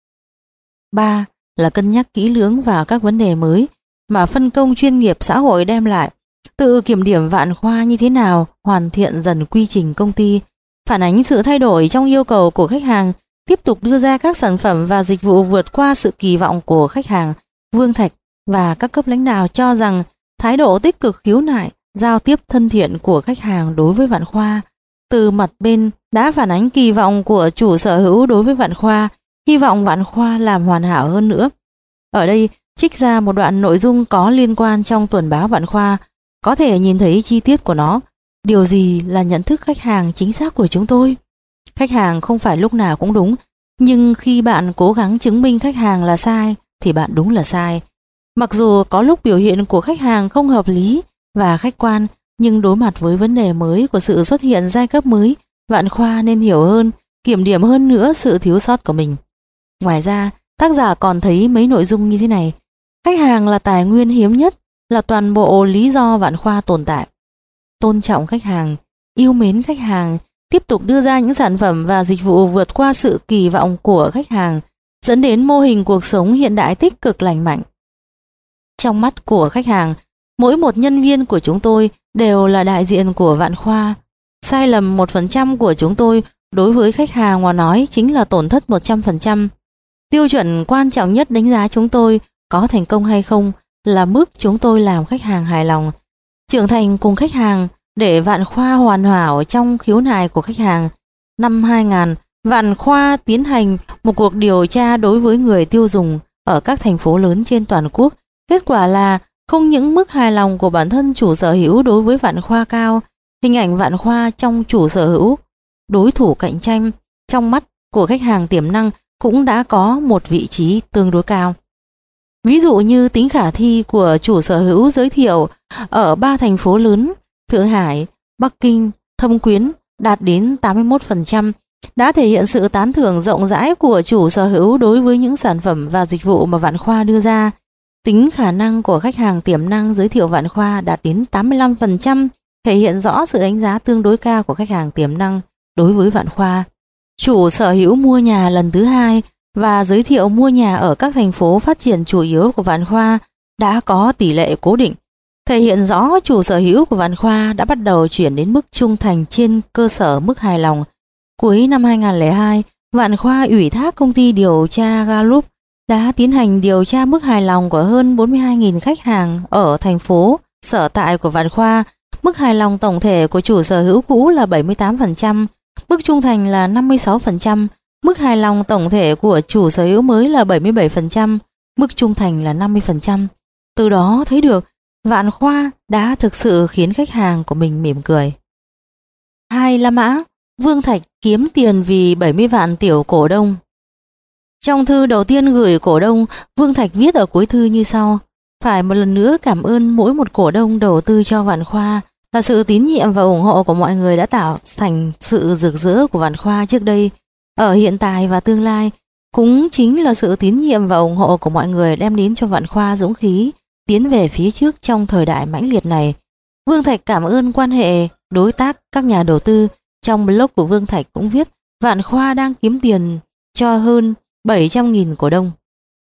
Ba là cân nhắc kỹ lưỡng vào các vấn đề mới mà phân công chuyên nghiệp xã hội đem lại, tự kiểm điểm Vạn Khoa như thế nào, hoàn thiện dần quy trình công ty, phản ánh sự thay đổi trong yêu cầu của khách hàng, tiếp tục đưa ra các sản phẩm và dịch vụ vượt qua sự kỳ vọng của khách hàng. Vương Thạch và các cấp lãnh đạo cho rằng thái độ tích cực khiếu nại, giao tiếp thân thiện của khách hàng đối với Vạn Khoa từ mặt bên đã phản ánh kỳ vọng của chủ sở hữu đối với Vạn Khoa, hy vọng Vạn Khoa làm hoàn hảo hơn nữa. Ở đây trích ra một đoạn nội dung có liên quan trong tuần báo Vạn Khoa, có thể nhìn thấy chi tiết của nó. Điều gì là nhận thức khách hàng chính xác của chúng tôi? Khách hàng không phải lúc nào cũng đúng, nhưng khi bạn cố gắng chứng minh khách hàng là sai thì bạn đúng là sai. Mặc dù có lúc biểu hiện của khách hàng không hợp lý và khách quan, nhưng đối mặt với vấn đề mới của sự xuất hiện giai cấp mới, Vạn Khoa nên hiểu hơn, kiểm điểm hơn nữa sự thiếu sót của mình. Ngoài ra, tác giả còn thấy mấy nội dung như thế này. Khách hàng là tài nguyên hiếm nhất, là toàn bộ lý do Vạn Khoa tồn tại. Tôn trọng khách hàng, yêu mến khách hàng, tiếp tục đưa ra những sản phẩm và dịch vụ vượt qua sự kỳ vọng của khách hàng, dẫn đến mô hình cuộc sống hiện đại tích cực lành mạnh. Trong mắt của khách hàng, mỗi một nhân viên của chúng tôi đều là đại diện của Vạn Khoa. Sai lầm một phần trăm của chúng tôi đối với khách hàng mà nói chính là tổn thất một trăm phần trăm. Tiêu chuẩn quan trọng nhất đánh giá chúng tôi có thành công hay không là mức chúng tôi làm khách hàng hài lòng. Trưởng thành cùng khách hàng để Vạn Khoa hoàn hảo trong khiếu nại của khách hàng. Năm hai nghìn, Vạn Khoa tiến hành một cuộc điều tra đối với người tiêu dùng ở các thành phố lớn trên toàn quốc. Kết quả là không những mức hài lòng của bản thân chủ sở hữu đối với Vạn Khoa cao, hình ảnh Vạn Khoa trong chủ sở hữu, đối thủ cạnh tranh trong mắt của khách hàng tiềm năng cũng đã có một vị trí tương đối cao. Ví dụ như tính khả thi của chủ sở hữu giới thiệu ở ba thành phố lớn Thượng Hải, Bắc Kinh, Thâm Quyến đạt đến tám mươi mốt phần trăm, đã thể hiện sự tán thưởng rộng rãi của chủ sở hữu đối với những sản phẩm và dịch vụ mà Vạn Khoa đưa ra. Tính khả năng của khách hàng tiềm năng giới thiệu Vạn Khoa đạt đến tám mươi lăm phần trăm, thể hiện rõ sự đánh giá tương đối cao của khách hàng tiềm năng đối với Vạn Khoa. Chủ sở hữu mua nhà lần thứ hai và giới thiệu mua nhà ở các thành phố phát triển chủ yếu của Vạn Khoa đã có tỷ lệ cố định, thể hiện rõ chủ sở hữu của Vạn Khoa đã bắt đầu chuyển đến mức trung thành trên cơ sở mức hài lòng. Cuối năm hai nghìn không trăm lẻ hai, Vạn Khoa ủy thác công ty điều tra Gallup đã tiến hành điều tra mức hài lòng của hơn bốn mươi hai nghìn khách hàng ở thành phố sở tại của Vạn Khoa. Mức hài lòng tổng thể của chủ sở hữu cũ là bảy mươi tám phần trăm, mức trung thành là năm mươi sáu phần trăm, mức hài lòng tổng thể của chủ sở hữu mới là bảy mươi bảy phần trăm, mức trung thành là năm mươi phần trăm. Từ đó thấy được Vạn Khoa đã thực sự khiến khách hàng của mình mỉm cười. Hai La Mã, Vương Thạch kiếm tiền vì bảy mươi vạn tiểu cổ đông. Trong thư đầu tiên gửi cổ đông, Vương Thạch viết ở cuối thư như sau: phải một lần nữa cảm ơn mỗi một cổ đông đầu tư cho Vạn Khoa, là sự tín nhiệm và ủng hộ của mọi người đã tạo thành sự rực rỡ của Vạn Khoa trước đây, ở hiện tại và tương lai. Cũng chính là sự tín nhiệm và ủng hộ của mọi người đem đến cho Vạn Khoa dũng khí tiến về phía trước trong thời đại mãnh liệt này. Vương Thạch cảm ơn quan hệ đối tác các nhà đầu tư. Trong blog của Vương Thạch cũng viết Vạn Khoa đang kiếm tiền cho hơn bảy trăm nghìn cổ đông.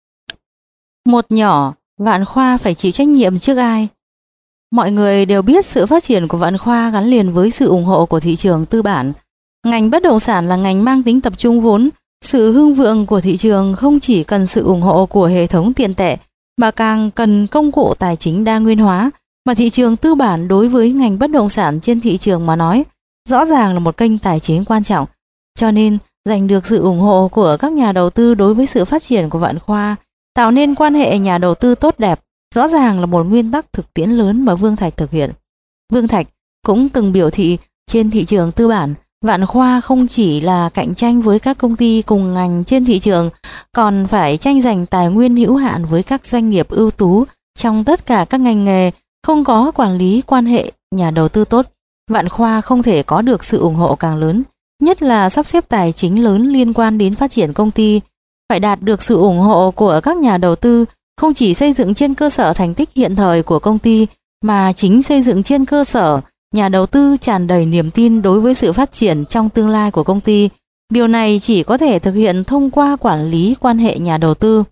Một nhỏ, Vạn Khoa phải chịu trách nhiệm trước ai? Mọi người đều biết sự phát triển của Vạn Khoa gắn liền với sự ủng hộ của thị trường tư bản. Ngành bất động sản là ngành mang tính tập trung vốn. Sự hưng vượng của thị trường không chỉ cần sự ủng hộ của hệ thống tiền tệ mà càng cần công cụ tài chính đa nguyên hóa, mà thị trường tư bản đối với ngành bất động sản trên thị trường mà nói rõ ràng là một kênh tài chính quan trọng. Cho nên giành được sự ủng hộ của các nhà đầu tư đối với sự phát triển của Vạn Khoa, tạo nên quan hệ nhà đầu tư tốt đẹp, rõ ràng là một nguyên tắc thực tiễn lớn mà Vương Thạch thực hiện. Vương Thạch cũng từng biểu thị trên thị trường tư bản, Vạn Khoa không chỉ là cạnh tranh với các công ty cùng ngành trên thị trường, còn phải tranh giành tài nguyên hữu hạn với các doanh nghiệp ưu tú trong tất cả các ngành nghề. Không có quản lý quan hệ nhà đầu tư tốt, Vạn Khoa không thể có được sự ủng hộ càng lớn, nhất là sắp xếp tài chính lớn liên quan đến phát triển công ty. Phải đạt được sự ủng hộ của các nhà đầu tư, không chỉ xây dựng trên cơ sở thành tích hiện thời của công ty, mà chính xây dựng trên cơ sở nhà đầu tư tràn đầy niềm tin đối với sự phát triển trong tương lai của công ty. Điều này chỉ có thể thực hiện thông qua quản lý quan hệ nhà đầu tư.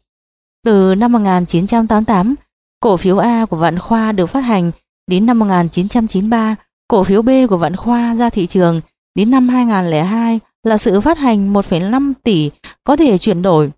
Từ năm một nghìn chín trăm tám mươi tám, cổ phiếu A của Vạn Khoa được phát hành, đến năm một nghìn chín trăm chín mươi ba, cổ phiếu B của Vạn Khoa ra thị trường, đến năm hai nghìn không trăm lẻ hai là sự phát hành một phẩy năm tỷ có thể chuyển đổi.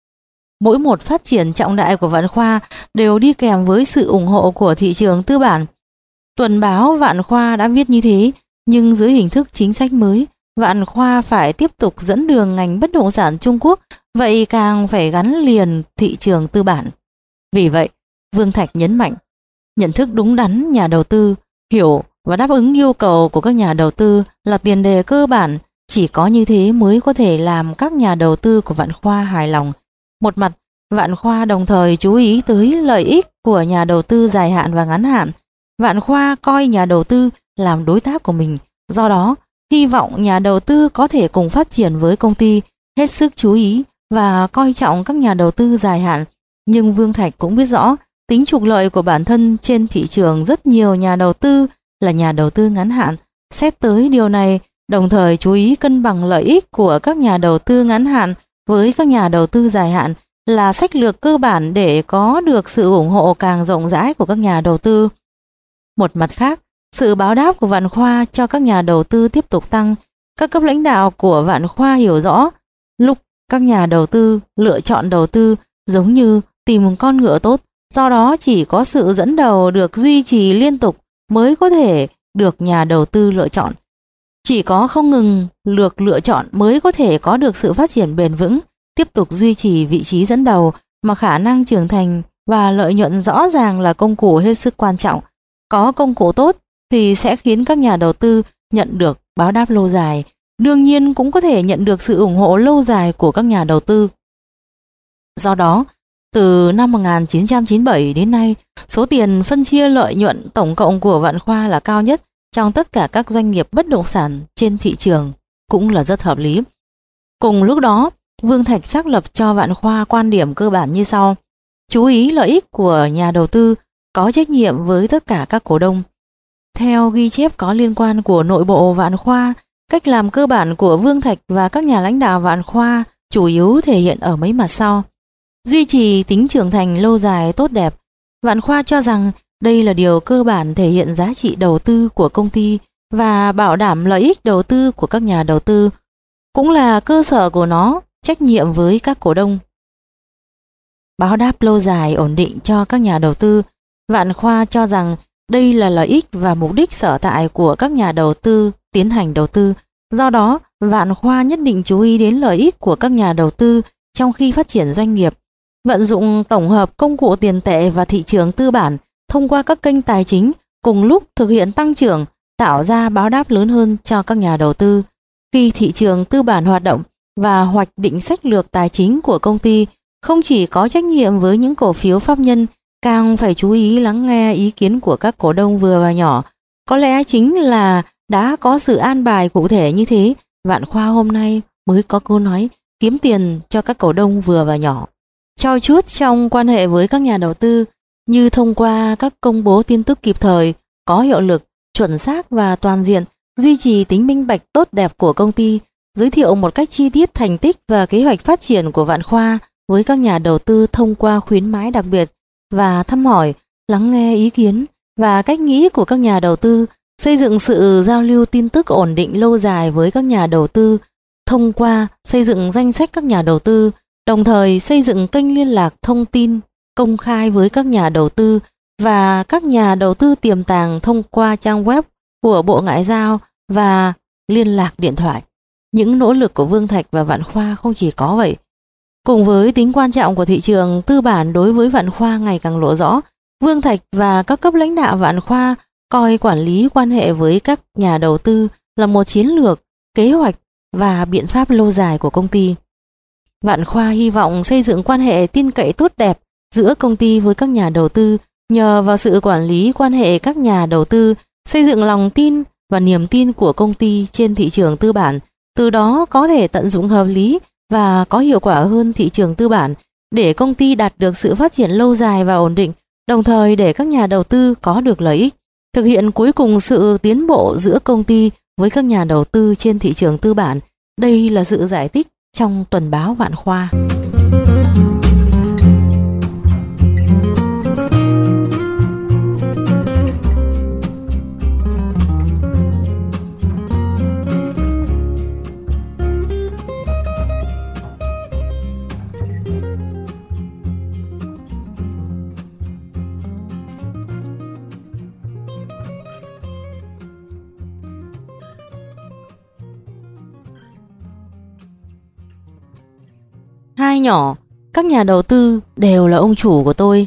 Mỗi một phát triển trọng đại của Vạn Khoa đều đi kèm với sự ủng hộ của thị trường tư bản. Tuần báo Vạn Khoa đã viết như thế, nhưng dưới hình thức chính sách mới, Vạn Khoa phải tiếp tục dẫn đường ngành bất động sản Trung Quốc, vậy càng phải gắn liền thị trường tư bản. Vì vậy, Vương Thạch nhấn mạnh, nhận thức đúng đắn nhà đầu tư, hiểu và đáp ứng yêu cầu của các nhà đầu tư là tiền đề cơ bản, chỉ có như thế mới có thể làm các nhà đầu tư của Vạn Khoa hài lòng. Một mặt, Vạn Khoa đồng thời chú ý tới lợi ích của nhà đầu tư dài hạn và ngắn hạn. Vạn Khoa coi nhà đầu tư làm đối tác của mình, do đó hy vọng nhà đầu tư có thể cùng phát triển với công ty, hết sức chú ý và coi trọng các nhà đầu tư dài hạn. Nhưng Vương Thạch cũng biết rõ tính trục lợi của bản thân trên thị trường, rất nhiều nhà đầu tư là nhà đầu tư ngắn hạn. Xét tới điều này, đồng thời chú ý cân bằng lợi ích của các nhà đầu tư ngắn hạn với các nhà đầu tư dài hạn là sách lược cơ bản để có được sự ủng hộ càng rộng rãi của các nhà đầu tư. Một mặt khác, sự báo đáp của Vạn Khoa cho các nhà đầu tư tiếp tục tăng. Các cấp lãnh đạo của Vạn Khoa hiểu rõ, lúc các nhà đầu tư lựa chọn đầu tư giống như tìm một con ngựa tốt, do đó chỉ có sự dẫn đầu được duy trì liên tục mới có thể được nhà đầu tư lựa chọn. Chỉ có không ngừng được lựa chọn mới có thể có được sự phát triển bền vững, tiếp tục duy trì vị trí dẫn đầu, mà khả năng trưởng thành và lợi nhuận rõ ràng là công cụ hết sức quan trọng. Có công cụ tốt thì sẽ khiến các nhà đầu tư nhận được báo đáp lâu dài, đương nhiên cũng có thể nhận được sự ủng hộ lâu dài của các nhà đầu tư. Do đó, từ năm một nghìn chín trăm chín mươi bảy đến nay, số tiền phân chia lợi nhuận tổng cộng của Vạn Khoa là cao nhất trong tất cả các doanh nghiệp bất động sản trên thị trường, cũng là rất hợp lý. Cùng lúc đó, Vương Thạch xác lập cho Vạn Khoa quan điểm cơ bản như sau: chú ý lợi ích của nhà đầu tư, có trách nhiệm với tất cả các cổ đông. Theo ghi chép có liên quan của nội bộ Vạn Khoa, cách làm cơ bản của Vương Thạch và các nhà lãnh đạo Vạn Khoa chủ yếu thể hiện ở mấy mặt sau. Duy trì tính trưởng thành lâu dài tốt đẹp. Vạn Khoa cho rằng đây là điều cơ bản thể hiện giá trị đầu tư của công ty và bảo đảm lợi ích đầu tư của các nhà đầu tư, cũng là cơ sở của nó, trách nhiệm với các cổ đông. Báo đáp lâu dài ổn định cho các nhà đầu tư. Vạn Khoa cho rằng đây là lợi ích và mục đích sở tại của các nhà đầu tư tiến hành đầu tư. Do đó, Vạn Khoa nhất định chú ý đến lợi ích của các nhà đầu tư trong khi phát triển doanh nghiệp, vận dụng tổng hợp công cụ tiền tệ và thị trường tư bản thông qua các kênh tài chính, cùng lúc thực hiện tăng trưởng, tạo ra báo đáp lớn hơn cho các nhà đầu tư. Khi thị trường tư bản hoạt động và hoạch định sách lược tài chính của công ty, không chỉ có trách nhiệm với những cổ phiếu pháp nhân, càng phải chú ý lắng nghe ý kiến của các cổ đông vừa và nhỏ. Có lẽ chính là đã có sự an bài cụ thể như thế, Vạn Khoa hôm nay mới có câu nói kiếm tiền cho các cổ đông vừa và nhỏ. Trau chuốt trong quan hệ với các nhà đầu tư như thông qua các công bố tin tức kịp thời, có hiệu lực, chuẩn xác và toàn diện, duy trì tính minh bạch tốt đẹp của công ty, giới thiệu một cách chi tiết thành tích và kế hoạch phát triển của Vạn Khoa với các nhà đầu tư thông qua khuyến mãi đặc biệt và thăm hỏi, lắng nghe ý kiến và cách nghĩ của các nhà đầu tư, xây dựng sự giao lưu tin tức ổn định lâu dài với các nhà đầu tư thông qua xây dựng danh sách các nhà đầu tư, đồng thời xây dựng kênh liên lạc thông tin công khai với các nhà đầu tư và các nhà đầu tư tiềm tàng thông qua trang web của Bộ Ngoại giao và liên lạc điện thoại. Những nỗ lực của Vương Thạch và Vạn Khoa không chỉ có vậy. Cùng với tính quan trọng của thị trường tư bản đối với Vạn Khoa ngày càng lộ rõ, Vương Thạch và các cấp lãnh đạo Vạn Khoa coi quản lý quan hệ với các nhà đầu tư là một chiến lược, kế hoạch và biện pháp lâu dài của công ty. Vạn Khoa hy vọng xây dựng quan hệ tin cậy tốt đẹp giữa công ty với các nhà đầu tư nhờ vào sự quản lý quan hệ các nhà đầu tư, xây dựng lòng tin và niềm tin của công ty trên thị trường tư bản, từ đó có thể tận dụng hợp lý và có hiệu quả hơn thị trường tư bản để công ty đạt được sự phát triển lâu dài và ổn định, đồng thời để các nhà đầu tư có được lợi ích, thực hiện cuối cùng sự tiến bộ giữa công ty với các nhà đầu tư trên thị trường tư bản. Đây là sự giải thích trong tuần báo Vạn Khoa. Hai nhỏ, các nhà đầu tư đều là ông chủ của tôi.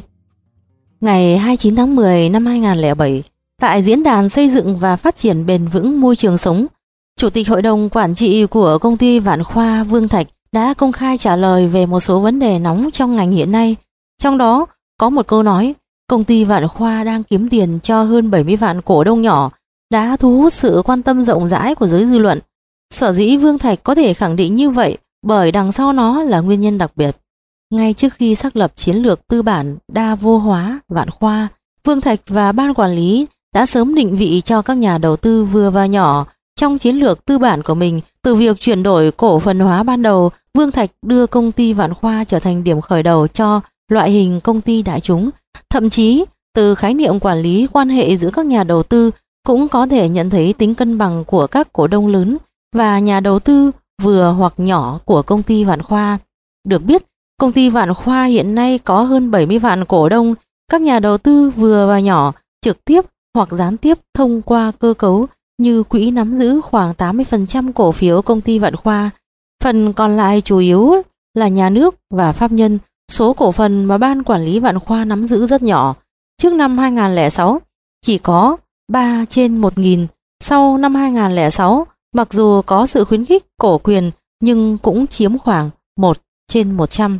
Ngày hai mươi chín tháng mười năm hai nghìn không trăm lẻ bảy, tại Diễn đàn Xây dựng và Phát triển Bền vững Môi trường Sống, Chủ tịch Hội đồng Quản trị của công ty Vạn Khoa Vương Thạch đã công khai trả lời về một số vấn đề nóng trong ngành hiện nay. Trong đó có một câu nói, công ty Vạn Khoa đang kiếm tiền cho hơn bảy mươi vạn cổ đông nhỏ, đã thu hút sự quan tâm rộng rãi của giới dư luận. Sở dĩ Vương Thạch có thể khẳng định như vậy bởi đằng sau nó là nguyên nhân đặc biệt. Ngay trước khi xác lập chiến lược tư bản đa vô hóa Vạn Khoa, Vương Thạch và ban quản lý đã sớm định vị cho các nhà đầu tư vừa và nhỏ trong chiến lược tư bản của mình. Từ việc chuyển đổi cổ phần hóa ban đầu, Vương Thạch đưa công ty Vạn Khoa trở thành điểm khởi đầu cho loại hình công ty đại chúng. Thậm chí, từ khái niệm quản lý quan hệ giữa các nhà đầu tư cũng có thể nhận thấy tính cân bằng của các cổ đông lớn và nhà đầu tư vừa hoặc nhỏ của công ty Vạn Khoa. Được biết, công ty Vạn Khoa hiện nay có hơn bảy mươi vạn cổ đông, các nhà đầu tư vừa và nhỏ trực tiếp hoặc gián tiếp thông qua cơ cấu như quỹ nắm giữ khoảng tám mươi phần trăm cổ phiếu công ty Vạn Khoa. Phần còn lại chủ yếu là nhà nước và pháp nhân. Số cổ phần mà ban quản lý Vạn Khoa nắm giữ rất nhỏ. Trước năm hai nghìn không trăm lẻ sáu chỉ có ba trên một nghìn. Sau năm hai nghìn không trăm lẻ sáu, mặc dù có sự khuyến khích cổ quyền nhưng cũng chiếm khoảng một trên một trăm.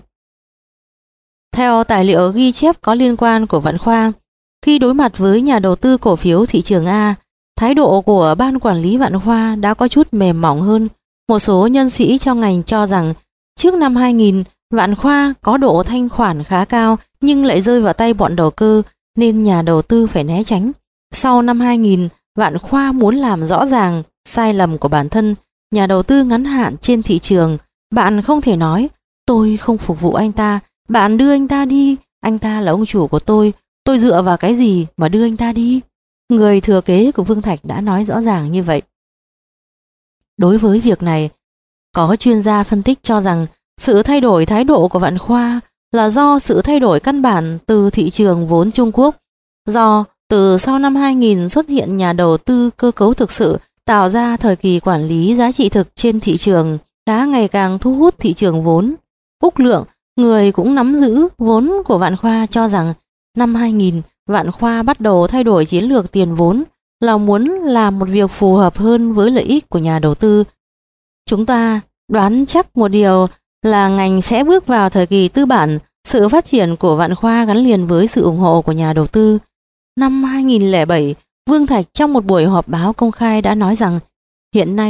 Theo tài liệu ghi chép có liên quan của Vạn Khoa, khi đối mặt với nhà đầu tư cổ phiếu thị trường A, thái độ của ban quản lý Vạn Khoa đã có chút mềm mỏng hơn. Một số nhân sĩ trong ngành cho rằng trước năm hai nghìn, Vạn Khoa có độ thanh khoản khá cao nhưng lại rơi vào tay bọn đầu cơ nên nhà đầu tư phải né tránh. Sau năm hai nghìn, Vạn Khoa muốn làm rõ ràng sai lầm của bản thân, nhà đầu tư ngắn hạn trên thị trường. Bạn không thể nói, tôi không phục vụ anh ta, bạn đưa anh ta đi, anh ta là ông chủ của tôi, tôi dựa vào cái gì mà đưa anh ta đi? Người thừa kế của Vương Thạch đã nói rõ ràng như vậy. Đối với việc này, có chuyên gia phân tích cho rằng sự thay đổi thái độ của Vạn Khoa là do sự thay đổi căn bản từ thị trường vốn Trung Quốc, do từ sau năm hai nghìn xuất hiện nhà đầu tư cơ cấu thực sự, tạo ra thời kỳ quản lý giá trị thực trên thị trường đã ngày càng thu hút thị trường vốn. Úc Lượng, người cũng nắm giữ vốn của Vạn Khoa, cho rằng năm hai nghìn Vạn Khoa bắt đầu thay đổi chiến lược tiền vốn là muốn làm một việc phù hợp hơn với lợi ích của nhà đầu tư. Chúng ta đoán chắc một điều là ngành sẽ bước vào thời kỳ tư bản. Sự phát triển của Vạn Khoa gắn liền với sự ủng hộ của nhà đầu tư. Năm hai nghìn không trăm lẻ bảy, Vương Thạch trong một buổi họp báo công khai đã nói rằng hiện nay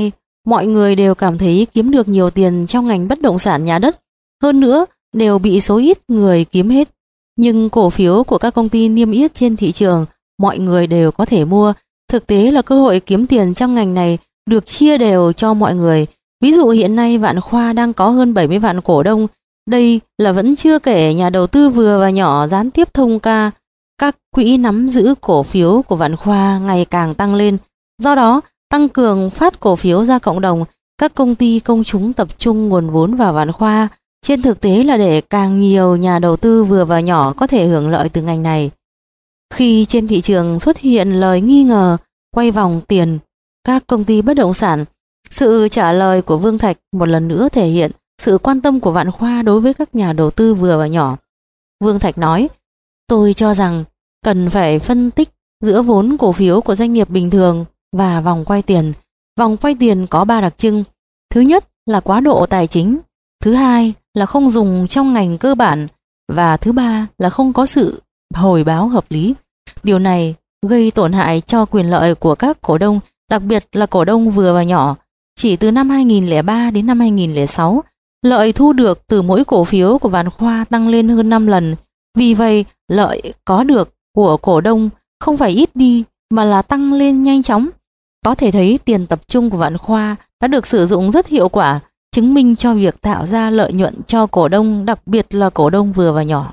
mọi người đều cảm thấy kiếm được nhiều tiền trong ngành bất động sản nhà đất, hơn nữa đều bị số ít người kiếm hết. Nhưng cổ phiếu của các công ty niêm yết trên thị trường mọi người đều có thể mua. Thực tế là cơ hội kiếm tiền trong ngành này được chia đều cho mọi người. Ví dụ hiện nay Vạn Khoa đang có hơn bảy mươi vạn cổ đông. Đây là vẫn chưa kể nhà đầu tư vừa và nhỏ gián tiếp thông qua các quỹ nắm giữ cổ phiếu của Vạn Khoa ngày càng tăng lên. Do đó, tăng cường phát cổ phiếu ra cộng đồng, các công ty công chúng tập trung nguồn vốn vào Vạn Khoa. Trên thực tế là để càng nhiều nhà đầu tư vừa và nhỏ có thể hưởng lợi từ ngành này. Khi trên thị trường xuất hiện lời nghi ngờ quay vòng tiền các công ty bất động sản, sự trả lời của Vương Thạch một lần nữa thể hiện sự quan tâm của Vạn Khoa đối với các nhà đầu tư vừa và nhỏ. Vương Thạch nói, tôi cho rằng cần phải phân tích giữa vốn cổ phiếu của doanh nghiệp bình thường và vòng quay tiền. Vòng quay tiền có ba đặc trưng. Thứ nhất là quá độ tài chính, thứ hai là không dùng trong ngành cơ bản, và thứ ba là không có sự hồi báo hợp lý. Điều này gây tổn hại cho quyền lợi của các cổ đông, đặc biệt là cổ đông vừa và nhỏ. Chỉ từ năm hai nghìn không trăm lẻ ba đến năm hai nghìn không trăm lẻ sáu, lợi thu được từ mỗi cổ phiếu của Vạn Khoa tăng lên hơn năm lần. Vì vậy, lợi có được của cổ đông không phải ít đi mà là tăng lên nhanh chóng. Có thể thấy tiền tập trung của Vạn Khoa đã được sử dụng rất hiệu quả, chứng minh cho việc tạo ra lợi nhuận cho cổ đông, đặc biệt là cổ đông vừa và nhỏ.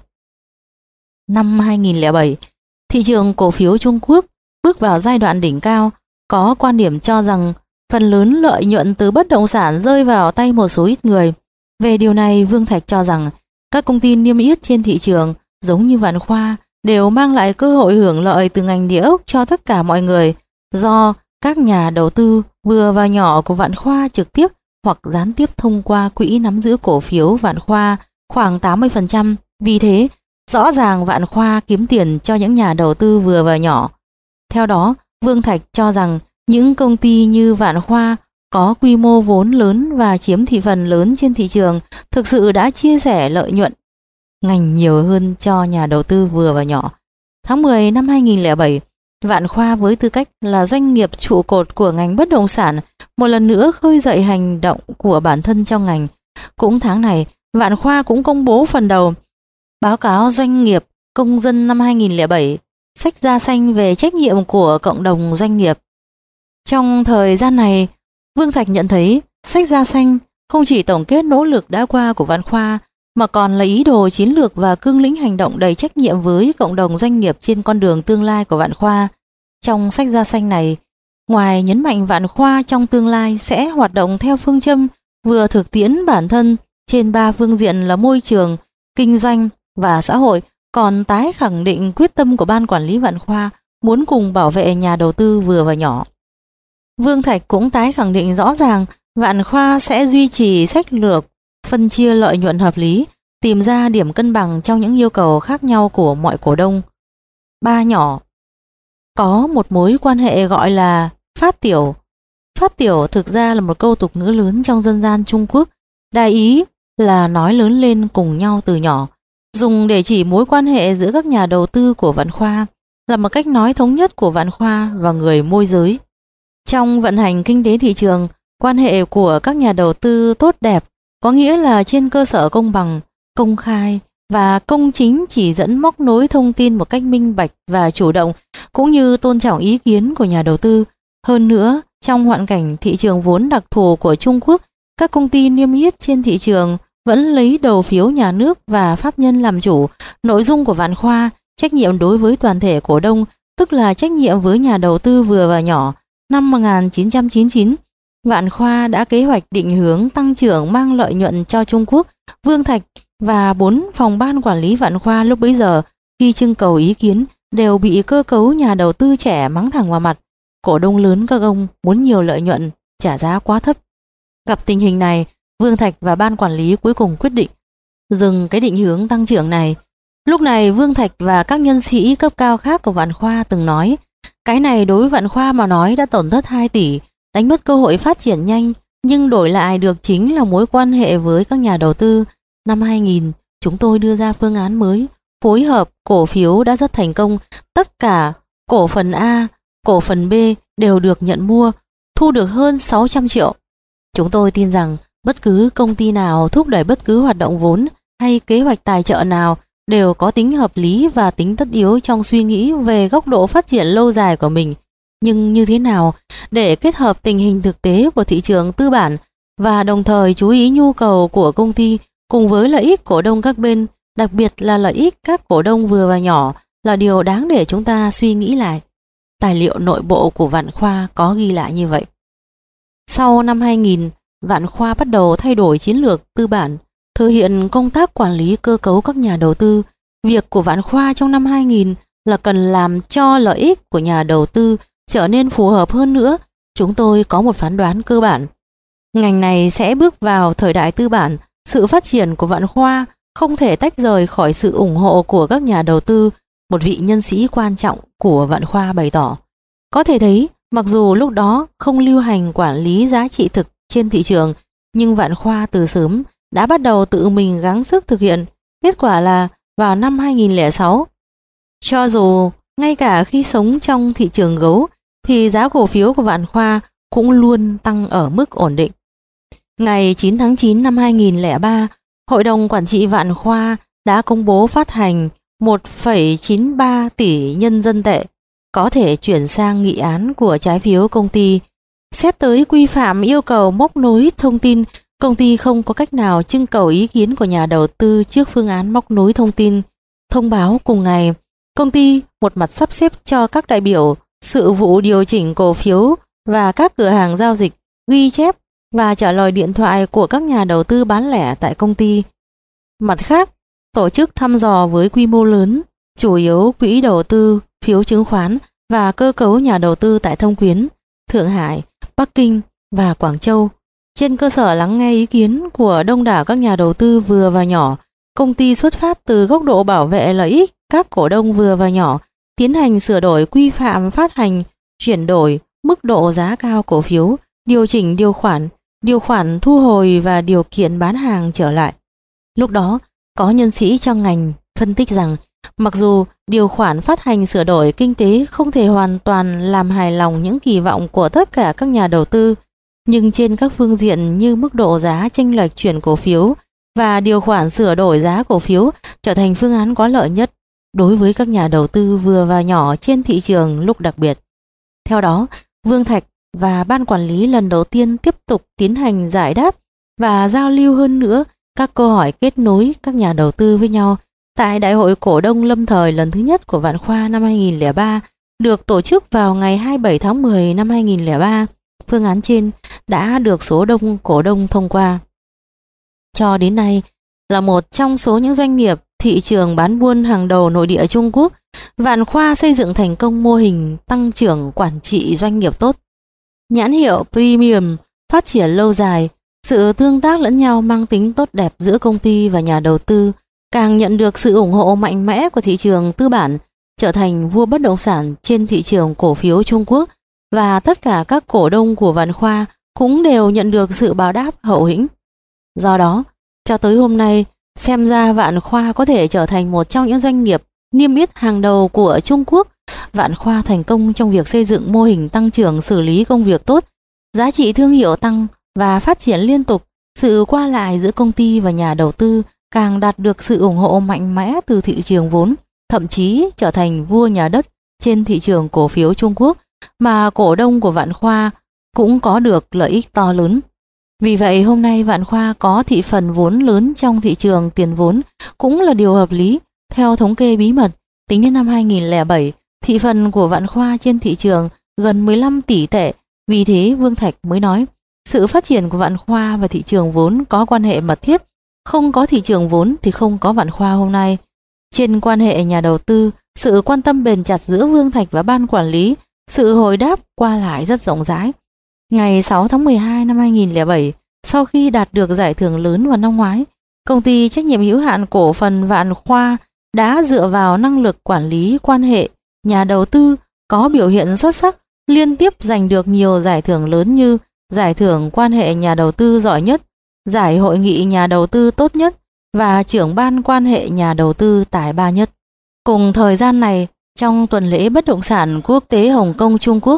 Năm hai nghìn không trăm lẻ bảy, thị trường cổ phiếu Trung Quốc bước vào giai đoạn đỉnh cao. Có quan điểm cho rằng phần lớn lợi nhuận từ bất động sản rơi vào tay một số ít người. Về điều này, Vương Thạch cho rằng các công ty niêm yết trên thị trường giống như Vạn Khoa đều mang lại cơ hội hưởng lợi từ ngành địa ốc cho tất cả mọi người, do các nhà đầu tư vừa và nhỏ của Vạn Khoa trực tiếp hoặc gián tiếp thông qua quỹ nắm giữ cổ phiếu Vạn Khoa khoảng tám mươi phần trăm. Vì thế, rõ ràng Vạn Khoa kiếm tiền cho những nhà đầu tư vừa và nhỏ. Theo đó, Vương Thạch cho rằng những công ty như Vạn Khoa có quy mô vốn lớn và chiếm thị phần lớn trên thị trường thực sự đã chia sẻ lợi nhuận ngành nhiều hơn cho nhà đầu tư vừa và nhỏ. Tháng mười năm hai nghìn không trăm lẻ bảy, Vạn Khoa với tư cách là doanh nghiệp trụ cột của ngành bất động sản một lần nữa khơi dậy hành động của bản thân trong ngành. Cũng tháng này, Vạn Khoa cũng công bố phần đầu báo cáo doanh nghiệp công dân năm hai nghìn không trăm lẻ bảy, sách da xanh về trách nhiệm của cộng đồng doanh nghiệp. Trong thời gian này, Vương Thạch nhận thấy sách da xanh không chỉ tổng kết nỗ lực đã qua của Vạn Khoa mà còn là ý đồ chiến lược và cương lĩnh hành động đầy trách nhiệm với cộng đồng doanh nghiệp trên con đường tương lai của Vạn Khoa. Trong sách da xanh này, ngoài nhấn mạnh Vạn Khoa trong tương lai sẽ hoạt động theo phương châm vừa thực tiễn bản thân trên ba phương diện là môi trường, kinh doanh và xã hội, còn tái khẳng định quyết tâm của ban quản lý Vạn Khoa muốn cùng bảo vệ nhà đầu tư vừa và nhỏ. Vương Thạch cũng tái khẳng định rõ ràng Vạn Khoa sẽ duy trì sách lược phân chia lợi nhuận hợp lý, tìm ra điểm cân bằng trong những yêu cầu khác nhau của mọi cổ đông. Ba nhỏ có một mối quan hệ gọi là phát tiểu. Phát tiểu thực ra là một câu tục ngữ lớn trong dân gian Trung Quốc, đại ý là nói lớn lên cùng nhau từ nhỏ, dùng để chỉ mối quan hệ giữa các nhà đầu tư của Vạn Khoa, là một cách nói thống nhất của Vạn Khoa và người môi giới. Trong vận hành kinh tế thị trường, quan hệ của các nhà đầu tư tốt đẹp có nghĩa là trên cơ sở công bằng, công khai và công chính, chỉ dẫn móc nối thông tin một cách minh bạch và chủ động, cũng như tôn trọng ý kiến của nhà đầu tư. Hơn nữa, trong hoàn cảnh thị trường vốn đặc thù của Trung Quốc, các công ty niêm yết trên thị trường vẫn lấy đầu phiếu nhà nước và pháp nhân làm chủ. Nội dung của Vạn Khoa, trách nhiệm đối với toàn thể cổ đông, tức là trách nhiệm với nhà đầu tư vừa và nhỏ. Năm một nghìn chín trăm chín mươi chín, Vạn Khoa đã kế hoạch định hướng tăng trưởng mang lợi nhuận cho Trung Quốc. Vương Thạch và bốn phòng ban quản lý Vạn Khoa lúc bấy giờ khi trưng cầu ý kiến đều bị cơ cấu nhà đầu tư trẻ mắng thẳng vào mặt. Cổ đông lớn các ông muốn nhiều lợi nhuận, trả giá quá thấp. Gặp tình hình này, Vương Thạch và ban quản lý cuối cùng quyết định dừng cái định hướng tăng trưởng này. Lúc này Vương Thạch và các nhân sĩ cấp cao khác của Vạn Khoa từng nói, cái này đối với Vạn Khoa mà nói đã tổn thất hai tỷ, đánh mất cơ hội phát triển nhanh, nhưng đổi lại được chính là mối quan hệ với các nhà đầu tư. Năm hai nghìn, chúng tôi đưa ra phương án mới, phối hợp cổ phiếu đã rất thành công. Tất cả cổ phần A, cổ phần B đều được nhận mua, thu được hơn sáu trăm triệu. Chúng tôi tin rằng bất cứ công ty nào thúc đẩy bất cứ hoạt động vốn hay kế hoạch tài trợ nào đều có tính hợp lý và tính tất yếu trong suy nghĩ về góc độ phát triển lâu dài của mình. Nhưng như thế nào để kết hợp tình hình thực tế của thị trường tư bản và đồng thời chú ý nhu cầu của công ty cùng với lợi ích cổ đông các bên, đặc biệt là lợi ích các cổ đông vừa và nhỏ, là điều đáng để chúng ta suy nghĩ lại. Tài liệu nội bộ của Vạn Khoa có ghi lại như vậy. Sau năm hai nghìn, Vạn Khoa bắt đầu thay đổi chiến lược tư bản, thực hiện công tác quản lý cơ cấu các nhà đầu tư. Việc của Vạn Khoa trong năm hai nghìn là cần làm cho lợi ích của nhà đầu tư trở nên phù hợp hơn nữa. Chúng tôi có một phán đoán cơ bản. Ngành này sẽ bước vào thời đại tư bản. Sự phát triển của Vạn Khoa không thể tách rời khỏi sự ủng hộ của các nhà đầu tư, một vị nhân sĩ quan trọng của Vạn Khoa bày tỏ. Có thể thấy, mặc dù lúc đó không lưu hành quản lý giá trị thực trên thị trường, nhưng Vạn Khoa từ sớm đã bắt đầu tự mình gắng sức thực hiện. Kết quả là vào năm hai nghìn lẻ sáu, cho dù ngay cả khi sống trong thị trường gấu, thì giá cổ phiếu của Vạn Khoa cũng luôn tăng ở mức ổn định. Ngày chín tháng chín năm hai nghìn lẻ ba, Hội đồng Quản trị Vạn Khoa đã công bố phát hành một phẩy chín ba tỷ nhân dân tệ, có thể chuyển sang nghị án của trái phiếu công ty. Xét tới quy phạm yêu cầu móc nối thông tin, công ty không có cách nào trưng cầu ý kiến của nhà đầu tư trước phương án móc nối thông tin. Thông báo cùng ngày, công ty một mặt sắp xếp cho các đại biểu sự vụ điều chỉnh cổ phiếu và các cửa hàng giao dịch ghi chép và trả lời điện thoại của các nhà đầu tư bán lẻ tại công ty. Mặt khác, tổ chức thăm dò với quy mô lớn, chủ yếu quỹ đầu tư, phiếu chứng khoán và cơ cấu nhà đầu tư tại Thông Quyến, Thượng Hải, Bắc Kinh và Quảng Châu. Trên cơ sở lắng nghe ý kiến của đông đảo các nhà đầu tư vừa và nhỏ, công ty xuất phát từ góc độ bảo vệ lợi ích các cổ đông vừa và nhỏ, tiến hành sửa đổi quy phạm phát hành, chuyển đổi mức độ giá cao cổ phiếu, điều chỉnh điều khoản, điều khoản thu hồi và điều kiện bán hàng trở lại. Lúc đó, có nhân sĩ trong ngành phân tích rằng, mặc dù điều khoản phát hành sửa đổi kinh tế không thể hoàn toàn làm hài lòng những kỳ vọng của tất cả các nhà đầu tư, nhưng trên các phương diện như mức độ giá chênh lệch chuyển cổ phiếu và điều khoản sửa đổi giá cổ phiếu trở thành phương án có lợi nhất đối với các nhà đầu tư vừa và nhỏ trên thị trường lúc đặc biệt. Theo đó, Vương Thạch và ban quản lý lần đầu tiên tiếp tục tiến hành giải đáp và giao lưu hơn nữa các câu hỏi kết nối các nhà đầu tư với nhau tại Đại hội cổ đông lâm thời lần thứ nhất của Vạn Khoa năm hai nghìn lẻ ba, được tổ chức vào ngày hai mươi bảy tháng mười năm hai nghìn lẻ ba. Phương án trên đã được số đông cổ đông thông qua. Cho đến nay, là một trong số những doanh nghiệp thị trường bán buôn hàng đầu nội địa Trung Quốc, Vạn Khoa xây dựng thành công mô hình tăng trưởng quản trị doanh nghiệp tốt. Nhãn hiệu Premium phát triển lâu dài, sự tương tác lẫn nhau mang tính tốt đẹp giữa công ty và nhà đầu tư càng nhận được sự ủng hộ mạnh mẽ của thị trường tư bản, trở thành vua bất động sản trên thị trường cổ phiếu Trung Quốc, và tất cả các cổ đông của Vạn Khoa cũng đều nhận được sự báo đáp hậu hĩnh. Do đó, cho tới hôm nay, xem ra Vạn Khoa có thể trở thành một trong những doanh nghiệp niêm yết hàng đầu của Trung Quốc. Vạn Khoa thành công trong việc xây dựng mô hình tăng trưởng xử lý công việc tốt, giá trị thương hiệu tăng và phát triển liên tục, sự qua lại giữa công ty và nhà đầu tư càng đạt được sự ủng hộ mạnh mẽ từ thị trường vốn, thậm chí trở thành vua nhà đất trên thị trường cổ phiếu Trung Quốc, mà cổ đông của Vạn Khoa cũng có được lợi ích to lớn. Vì vậy hôm nay Vạn Khoa có thị phần vốn lớn trong thị trường tiền vốn cũng là điều hợp lý. Theo thống kê bí mật, tính đến năm hai nghìn lẻ bảy, thị phần của Vạn Khoa trên thị trường gần mười lăm tỷ tệ. Vì thế Vương Thạch mới nói, sự phát triển của Vạn Khoa và thị trường vốn có quan hệ mật thiết. Không có thị trường vốn thì không có Vạn Khoa hôm nay. Trên quan hệ nhà đầu tư, sự quan tâm bền chặt giữa Vương Thạch và ban quản lý, sự hồi đáp qua lại rất rộng rãi. Ngày sáu tháng mười hai năm hai nghìn lẻ bảy, sau khi đạt được giải thưởng lớn vào năm ngoái, công ty trách nhiệm hữu hạn cổ phần Vạn Khoa đã dựa vào năng lực quản lý quan hệ nhà đầu tư có biểu hiện xuất sắc, liên tiếp giành được nhiều giải thưởng lớn như giải thưởng quan hệ nhà đầu tư giỏi nhất, giải hội nghị nhà đầu tư tốt nhất và trưởng ban quan hệ nhà đầu tư tài ba nhất. Cùng thời gian này, trong tuần lễ bất động sản quốc tế Hồng Kông Trung Quốc,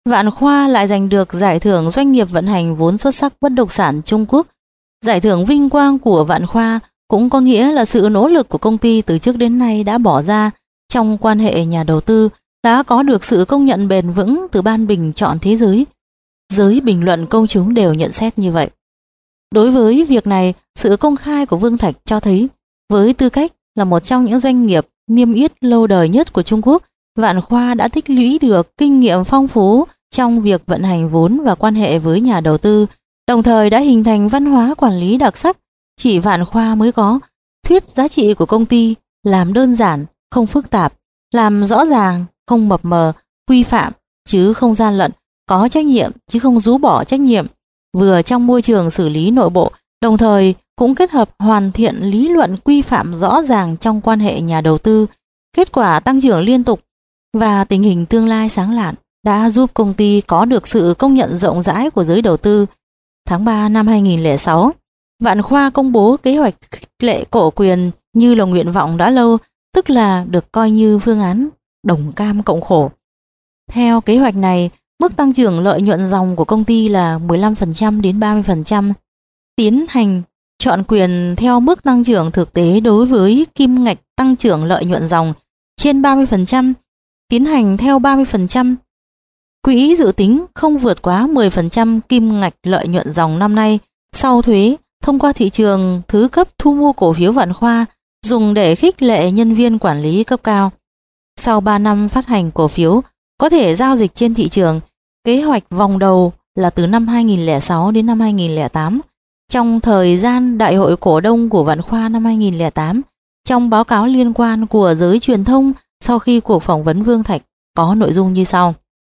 Vạn Khoa lại giành được giải thưởng doanh nghiệp vận hành vốn xuất sắc bất động sản Trung Quốc. Giải thưởng vinh quang của Vạn Khoa cũng có nghĩa là sự nỗ lực của công ty từ trước đến nay đã bỏ ra trong quan hệ nhà đầu tư đã có được sự công nhận bền vững từ ban bình chọn thế giới. Giới bình luận công chúng đều nhận xét như vậy. Đối với việc này, sự công khai của Vương Thạch cho thấy, với tư cách là một trong những doanh nghiệp niêm yết lâu đời nhất của Trung Quốc, Vạn Khoa đã tích lũy được kinh nghiệm phong phú trong việc vận hành vốn và quan hệ với nhà đầu tư, đồng thời đã hình thành văn hóa quản lý đặc sắc, chỉ Vạn Khoa mới có. Thuyết giá trị của công ty làm đơn giản, không phức tạp, làm rõ ràng, không mập mờ, quy phạm chứ không gian lận, có trách nhiệm chứ không rũ bỏ trách nhiệm, vừa trong môi trường xử lý nội bộ, đồng thời cũng kết hợp hoàn thiện lý luận quy phạm rõ ràng trong quan hệ nhà đầu tư. Kết quả tăng trưởng liên tục và tình hình tương lai sáng lạn đã giúp công ty có được sự công nhận rộng rãi của giới đầu tư. Tháng ba năm hai nghìn lẻ sáu, Vạn Khoa công bố kế hoạch khích lệ cổ quyền như là nguyện vọng đã lâu, tức là được coi như phương án đồng cam cộng khổ. Theo kế hoạch này, mức tăng trưởng lợi nhuận ròng của công ty là mười lăm phần trăm đến ba mươi phần trăm. Tiến hành chọn quyền theo mức tăng trưởng thực tế đối với kim ngạch tăng trưởng lợi nhuận ròng trên ba mươi phần trăm, tiến hành theo ba mươi phần trăm. Quỹ dự tính không vượt quá mười phần trăm kim ngạch lợi nhuận ròng năm nay sau thuế thông qua thị trường thứ cấp thu mua cổ phiếu Vạn Khoa, dùng để khích lệ nhân viên quản lý cấp cao. Sau ba năm phát hành cổ phiếu có thể giao dịch trên thị trường, kế hoạch vòng đầu là từ năm hai nghìn lẻ sáu đến năm hai nghìn lẻ tám. Trong thời gian đại hội cổ đông của Vạn Khoa năm hai nghìn lẻ tám, trong báo cáo liên quan của giới truyền thông sau khi cuộc phỏng vấn Vương Thạch có nội dung như sau.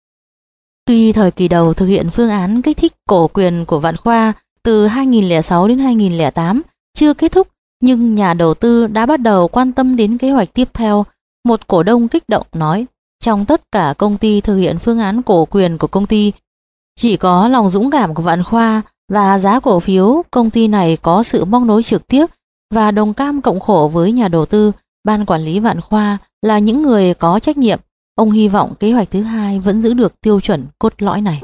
Tuy thời kỳ đầu thực hiện phương án kích thích cổ quyền của Vạn Khoa từ hai nghìn lẻ sáu đến hai nghìn lẻ tám chưa kết thúc, nhưng nhà đầu tư đã bắt đầu quan tâm đến kế hoạch tiếp theo. Một cổ đông kích động nói, trong tất cả công ty thực hiện phương án cổ quyền của công ty, chỉ có lòng dũng cảm của Vạn Khoa và giá cổ phiếu công ty này có sự móc nối trực tiếp và đồng cam cộng khổ với nhà đầu tư. Ban quản lý Vạn Khoa là những người có trách nhiệm. Ông hy vọng kế hoạch thứ hai vẫn giữ được tiêu chuẩn cốt lõi này.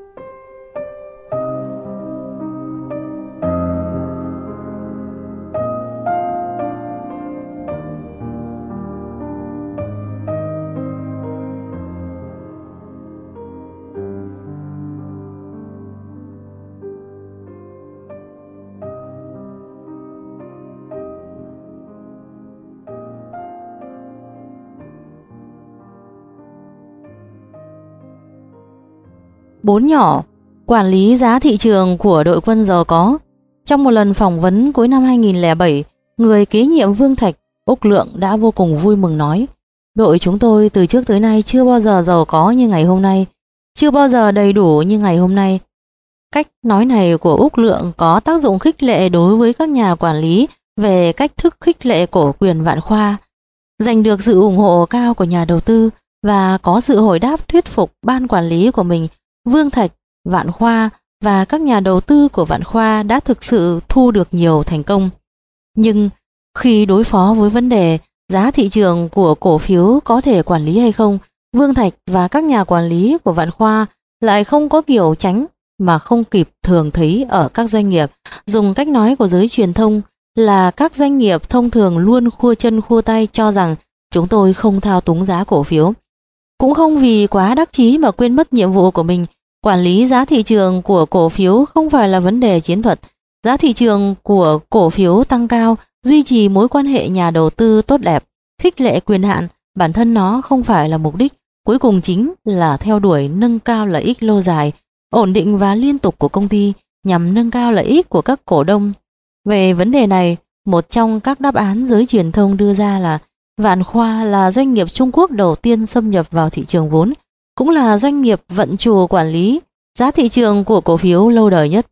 Bốn nhỏ, quản lý giá thị trường của đội quân giàu có. Trong một lần phỏng vấn cuối năm hai nghìn lẻ bảy, người kế nhiệm Vương Thạch, Úc Lượng đã vô cùng vui mừng nói, đội chúng tôi từ trước tới nay chưa bao giờ giàu có như ngày hôm nay, chưa bao giờ đầy đủ như ngày hôm nay. Cách nói này của Úc Lượng có tác dụng khích lệ đối với các nhà quản lý về cách thức khích lệ cổ quyền Vạn Khoa, giành được sự ủng hộ cao của nhà đầu tư và có sự hồi đáp thuyết phục ban quản lý của mình. Vương Thạch, Vạn Khoa và các nhà đầu tư của Vạn Khoa đã thực sự thu được nhiều thành công. Nhưng khi đối phó với vấn đề giá thị trường của cổ phiếu có thể quản lý hay không, Vương Thạch và các nhà quản lý của Vạn Khoa lại không có kiểu tránh mà không kịp thường thấy ở các doanh nghiệp. Dùng cách nói của giới truyền thông là các doanh nghiệp thông thường luôn khua chân khua tay cho rằng chúng tôi không thao túng giá cổ phiếu. Cũng không vì quá đắc chí mà quên mất nhiệm vụ của mình. Quản lý giá thị trường của cổ phiếu không phải là vấn đề chiến thuật. Giá thị trường của cổ phiếu tăng cao, duy trì mối quan hệ nhà đầu tư tốt đẹp, khích lệ quyền hạn, bản thân nó không phải là mục đích. Cuối cùng chính là theo đuổi nâng cao lợi ích lâu dài, ổn định và liên tục của công ty nhằm nâng cao lợi ích của các cổ đông. Về vấn đề này, một trong các đáp án giới truyền thông đưa ra là Vạn Khoa là doanh nghiệp Trung Quốc đầu tiên xâm nhập vào thị trường vốn, cũng là doanh nghiệp vận trù quản lý giá thị trường của cổ phiếu lâu đời nhất.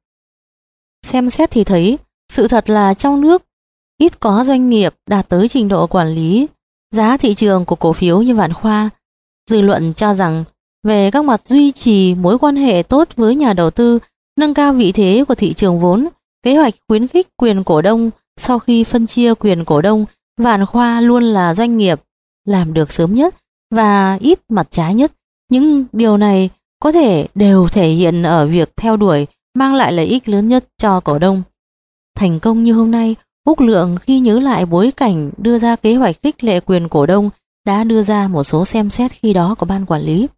Xem xét thì thấy, sự thật là trong nước ít có doanh nghiệp đạt tới trình độ quản lý giá thị trường của cổ phiếu như Vạn Khoa. Dư luận cho rằng về các mặt duy trì mối quan hệ tốt với nhà đầu tư, nâng cao vị thế của thị trường vốn, kế hoạch khuyến khích quyền cổ đông sau khi phân chia quyền cổ đông, Vạn Khoa luôn là doanh nghiệp làm được sớm nhất và ít mặt trái nhất. Những điều này có thể đều thể hiện ở việc theo đuổi mang lại lợi ích lớn nhất cho cổ đông. Thành công như hôm nay, Úc Lượng khi nhớ lại bối cảnh đưa ra kế hoạch khích lệ quyền cổ đông đã đưa ra một số xem xét khi đó của ban quản lý.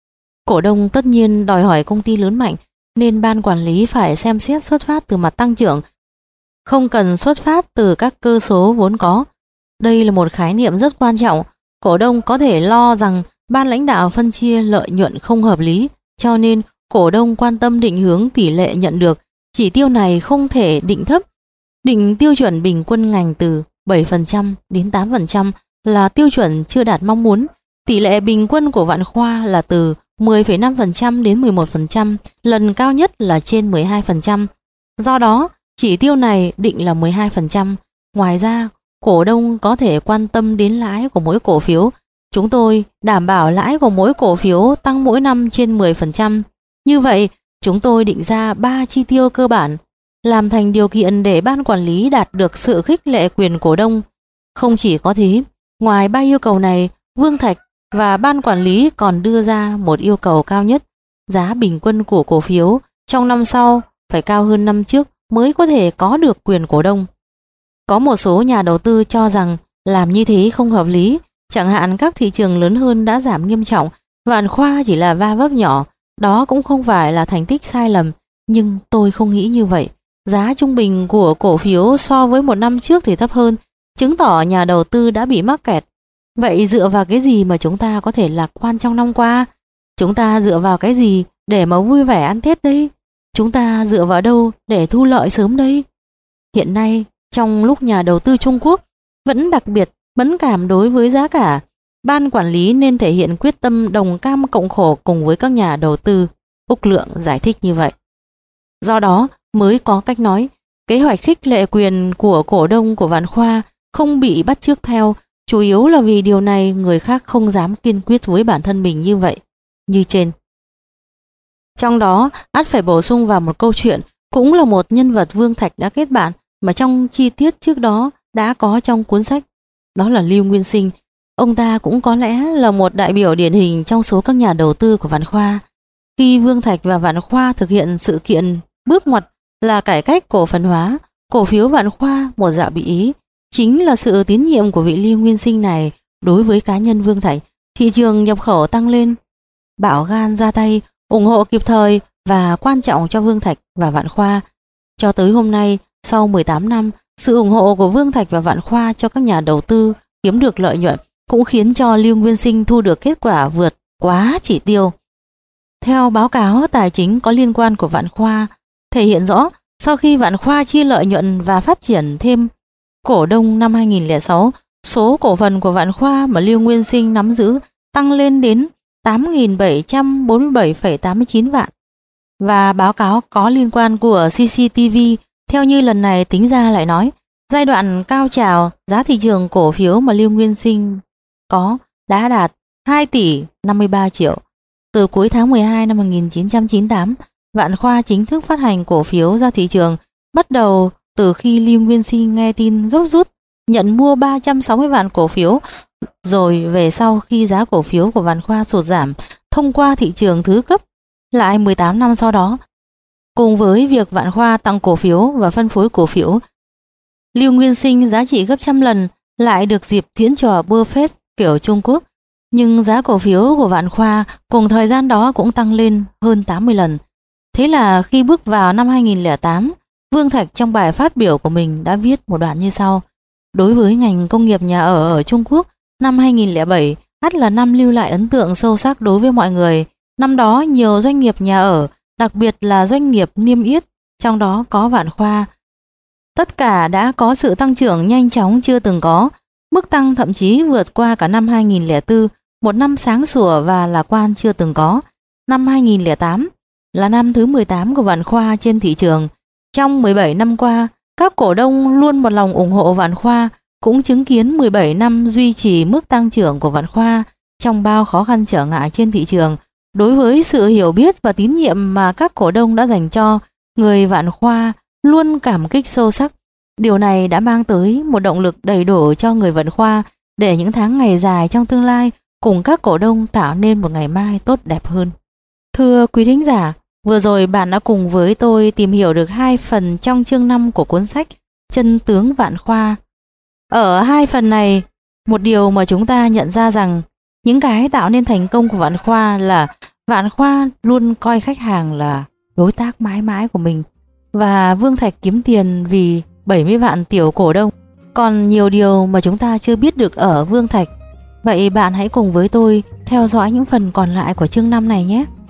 Cổ đông tất nhiên đòi hỏi công ty lớn mạnh, nên ban quản lý phải xem xét xuất phát từ mặt tăng trưởng, không cần xuất phát từ các cơ số vốn có. Đây là một khái niệm rất quan trọng. Cổ đông có thể lo rằng ban lãnh đạo phân chia lợi nhuận không hợp lý, cho nên cổ đông quan tâm định hướng tỷ lệ nhận được. Chỉ tiêu này không thể định thấp. Định tiêu chuẩn bình quân ngành từ bảy phần trăm đến tám phần trăm là tiêu chuẩn chưa đạt mong muốn. Tỷ lệ bình quân của Vạn Khoa là từ mười phẩy năm phần trăm đến mười một phần trăm, lần cao nhất là trên mười hai phần trăm. Do đó, chỉ tiêu này định là mười hai phần trăm. Ngoài ra, cổ đông có thể quan tâm đến lãi của mỗi cổ phiếu. Chúng tôi đảm bảo lãi của mỗi cổ phiếu tăng mỗi năm trên mười phần trăm. Như vậy, chúng tôi định ra ba chi tiêu cơ bản, làm thành điều kiện để ban quản lý đạt được sự khích lệ quyền cổ đông. Không chỉ có thế, ngoài ba yêu cầu này, Vương Thạch và ban quản lý còn đưa ra một yêu cầu cao nhất: giá bình quân của cổ phiếu trong năm sau phải cao hơn năm trước mới có thể có được quyền cổ đông. Có một số nhà đầu tư cho rằng làm như thế không hợp lý, chẳng hạn các thị trường lớn hơn đã giảm nghiêm trọng, Vạn Khoa chỉ là va vấp nhỏ, đó cũng không phải là thành tích sai lầm, nhưng tôi không nghĩ như vậy. Giá trung bình của cổ phiếu so với một năm trước thì thấp hơn, chứng tỏ nhà đầu tư đã bị mắc kẹt. Vậy dựa vào cái gì mà chúng ta có thể lạc quan trong năm qua? Chúng ta dựa vào cái gì để mà vui vẻ ăn Tết đây? Chúng ta dựa vào đâu để thu lợi sớm đây? Hiện nay, trong lúc nhà đầu tư Trung Quốc vẫn đặc biệt mẫn cảm đối với giá cả, ban quản lý nên thể hiện quyết tâm đồng cam cộng khổ cùng với các nhà đầu tư. Úc Lượng giải thích như vậy. Do đó mới có cách nói, kế hoạch khích lệ quyền của cổ đông của Vạn Khoa không bị bắt chước theo, chủ yếu là vì điều này người khác không dám kiên quyết với bản thân mình như vậy, như trên. Trong đó, ắt phải bổ sung vào một câu chuyện, cũng là một nhân vật Vương Thạch đã kết bạn mà trong chi tiết trước đó đã có trong cuốn sách. Đó là Lưu Nguyên Sinh. Ông ta cũng có lẽ là một đại biểu điển hình trong số các nhà đầu tư của Vạn Khoa. Khi Vương Thạch và Vạn Khoa thực hiện sự kiện bước ngoặt là cải cách cổ phần hóa, cổ phiếu Vạn Khoa một dạo bị ý. Chính là sự tín nhiệm của vị Lưu Nguyên Sinh này đối với cá nhân Vương Thạch, thị trường nhập khẩu tăng lên, bảo gan ra tay, ủng hộ kịp thời và quan trọng cho Vương Thạch và Vạn Khoa. Cho tới hôm nay, sau mười tám năm, sự ủng hộ của Vương Thạch và Vạn Khoa cho các nhà đầu tư kiếm được lợi nhuận cũng khiến cho Lưu Nguyên Sinh thu được kết quả vượt quá chỉ tiêu. Theo báo cáo tài chính có liên quan của Vạn Khoa, thể hiện rõ sau khi Vạn Khoa chia lợi nhuận và phát triển thêm cổ đông năm hai nghìn không trăm lẻ sáu, số cổ phần của Vạn Khoa mà Lưu Nguyên Sinh nắm giữ tăng lên đến tám nghìn bảy trăm bốn mươi bảy phẩy tám mươi chín vạn. Và báo cáo có liên quan của xê xê tê vê theo như lần này tính ra lại nói, giai đoạn cao trào giá thị trường cổ phiếu mà Lưu Nguyên Sinh có đã đạt hai tỷ năm mươi ba triệu. Từ cuối tháng mười hai năm một nghìn chín trăm chín mươi tám, Vạn Khoa chính thức phát hành cổ phiếu ra thị trường, bắt đầu từ khi Lưu Nguyên Sinh nghe tin gấp rút nhận mua ba trăm sáu mươi vạn cổ phiếu, rồi về sau khi giá cổ phiếu của Vạn Khoa sụt giảm thông qua thị trường thứ cấp, lại mười tám năm sau đó. Cùng với việc Vạn Khoa tăng cổ phiếu và phân phối cổ phiếu, Lưu Nguyên Sinh giá trị gấp trăm lần lại được dịp diễn trò Buffett kiểu Trung Quốc, nhưng giá cổ phiếu của Vạn Khoa cùng thời gian đó cũng tăng lên hơn tám mươi lần. Thế là khi bước vào năm hai nghìn không trăm lẻ tám, Vương Thạch trong bài phát biểu của mình đã viết một đoạn như sau: đối với ngành công nghiệp nhà ở ở Trung Quốc, năm hai nghìn không trăm lẻ bảy ắt là năm lưu lại ấn tượng sâu sắc đối với mọi người. Năm đó nhiều doanh nghiệp nhà ở, đặc biệt là doanh nghiệp niêm yết, trong đó có Vạn Khoa, tất cả đã có sự tăng trưởng nhanh chóng chưa từng có. Mức tăng thậm chí vượt qua cả năm hai nghìn không trăm lẻ bốn, một năm sáng sủa và lạc quan chưa từng có. Năm hai nghìn không trăm lẻ tám là năm thứ mười tám của Vạn Khoa trên thị trường. Trong mười bảy năm qua, các cổ đông luôn một lòng ủng hộ Vạn Khoa, cũng chứng kiến mười bảy năm duy trì mức tăng trưởng của Vạn Khoa trong bao khó khăn trở ngại trên thị trường. Đối với sự hiểu biết và tín nhiệm mà các cổ đông đã dành cho, người Vạn Khoa luôn cảm kích sâu sắc. Điều này đã mang tới một động lực đầy đủ cho người Vạn Khoa để những tháng ngày dài trong tương lai cùng các cổ đông tạo nên một ngày mai tốt đẹp hơn. Thưa quý thính giả, vừa rồi bạn đã cùng với tôi tìm hiểu được hai phần trong chương năm của cuốn sách Chân tướng vạn khoa. Ở hai phần này, một điều mà chúng ta nhận ra rằng những cái tạo nên thành công của Vạn Khoa là Vạn Khoa luôn coi khách hàng là đối tác mãi mãi của mình, và Vương Thạch kiếm tiền vì bảy mươi vạn tiểu cổ đông. Còn nhiều điều mà chúng ta chưa biết được ở Vương Thạch. Vậy bạn hãy cùng với tôi theo dõi những phần còn lại của chương năm này nhé.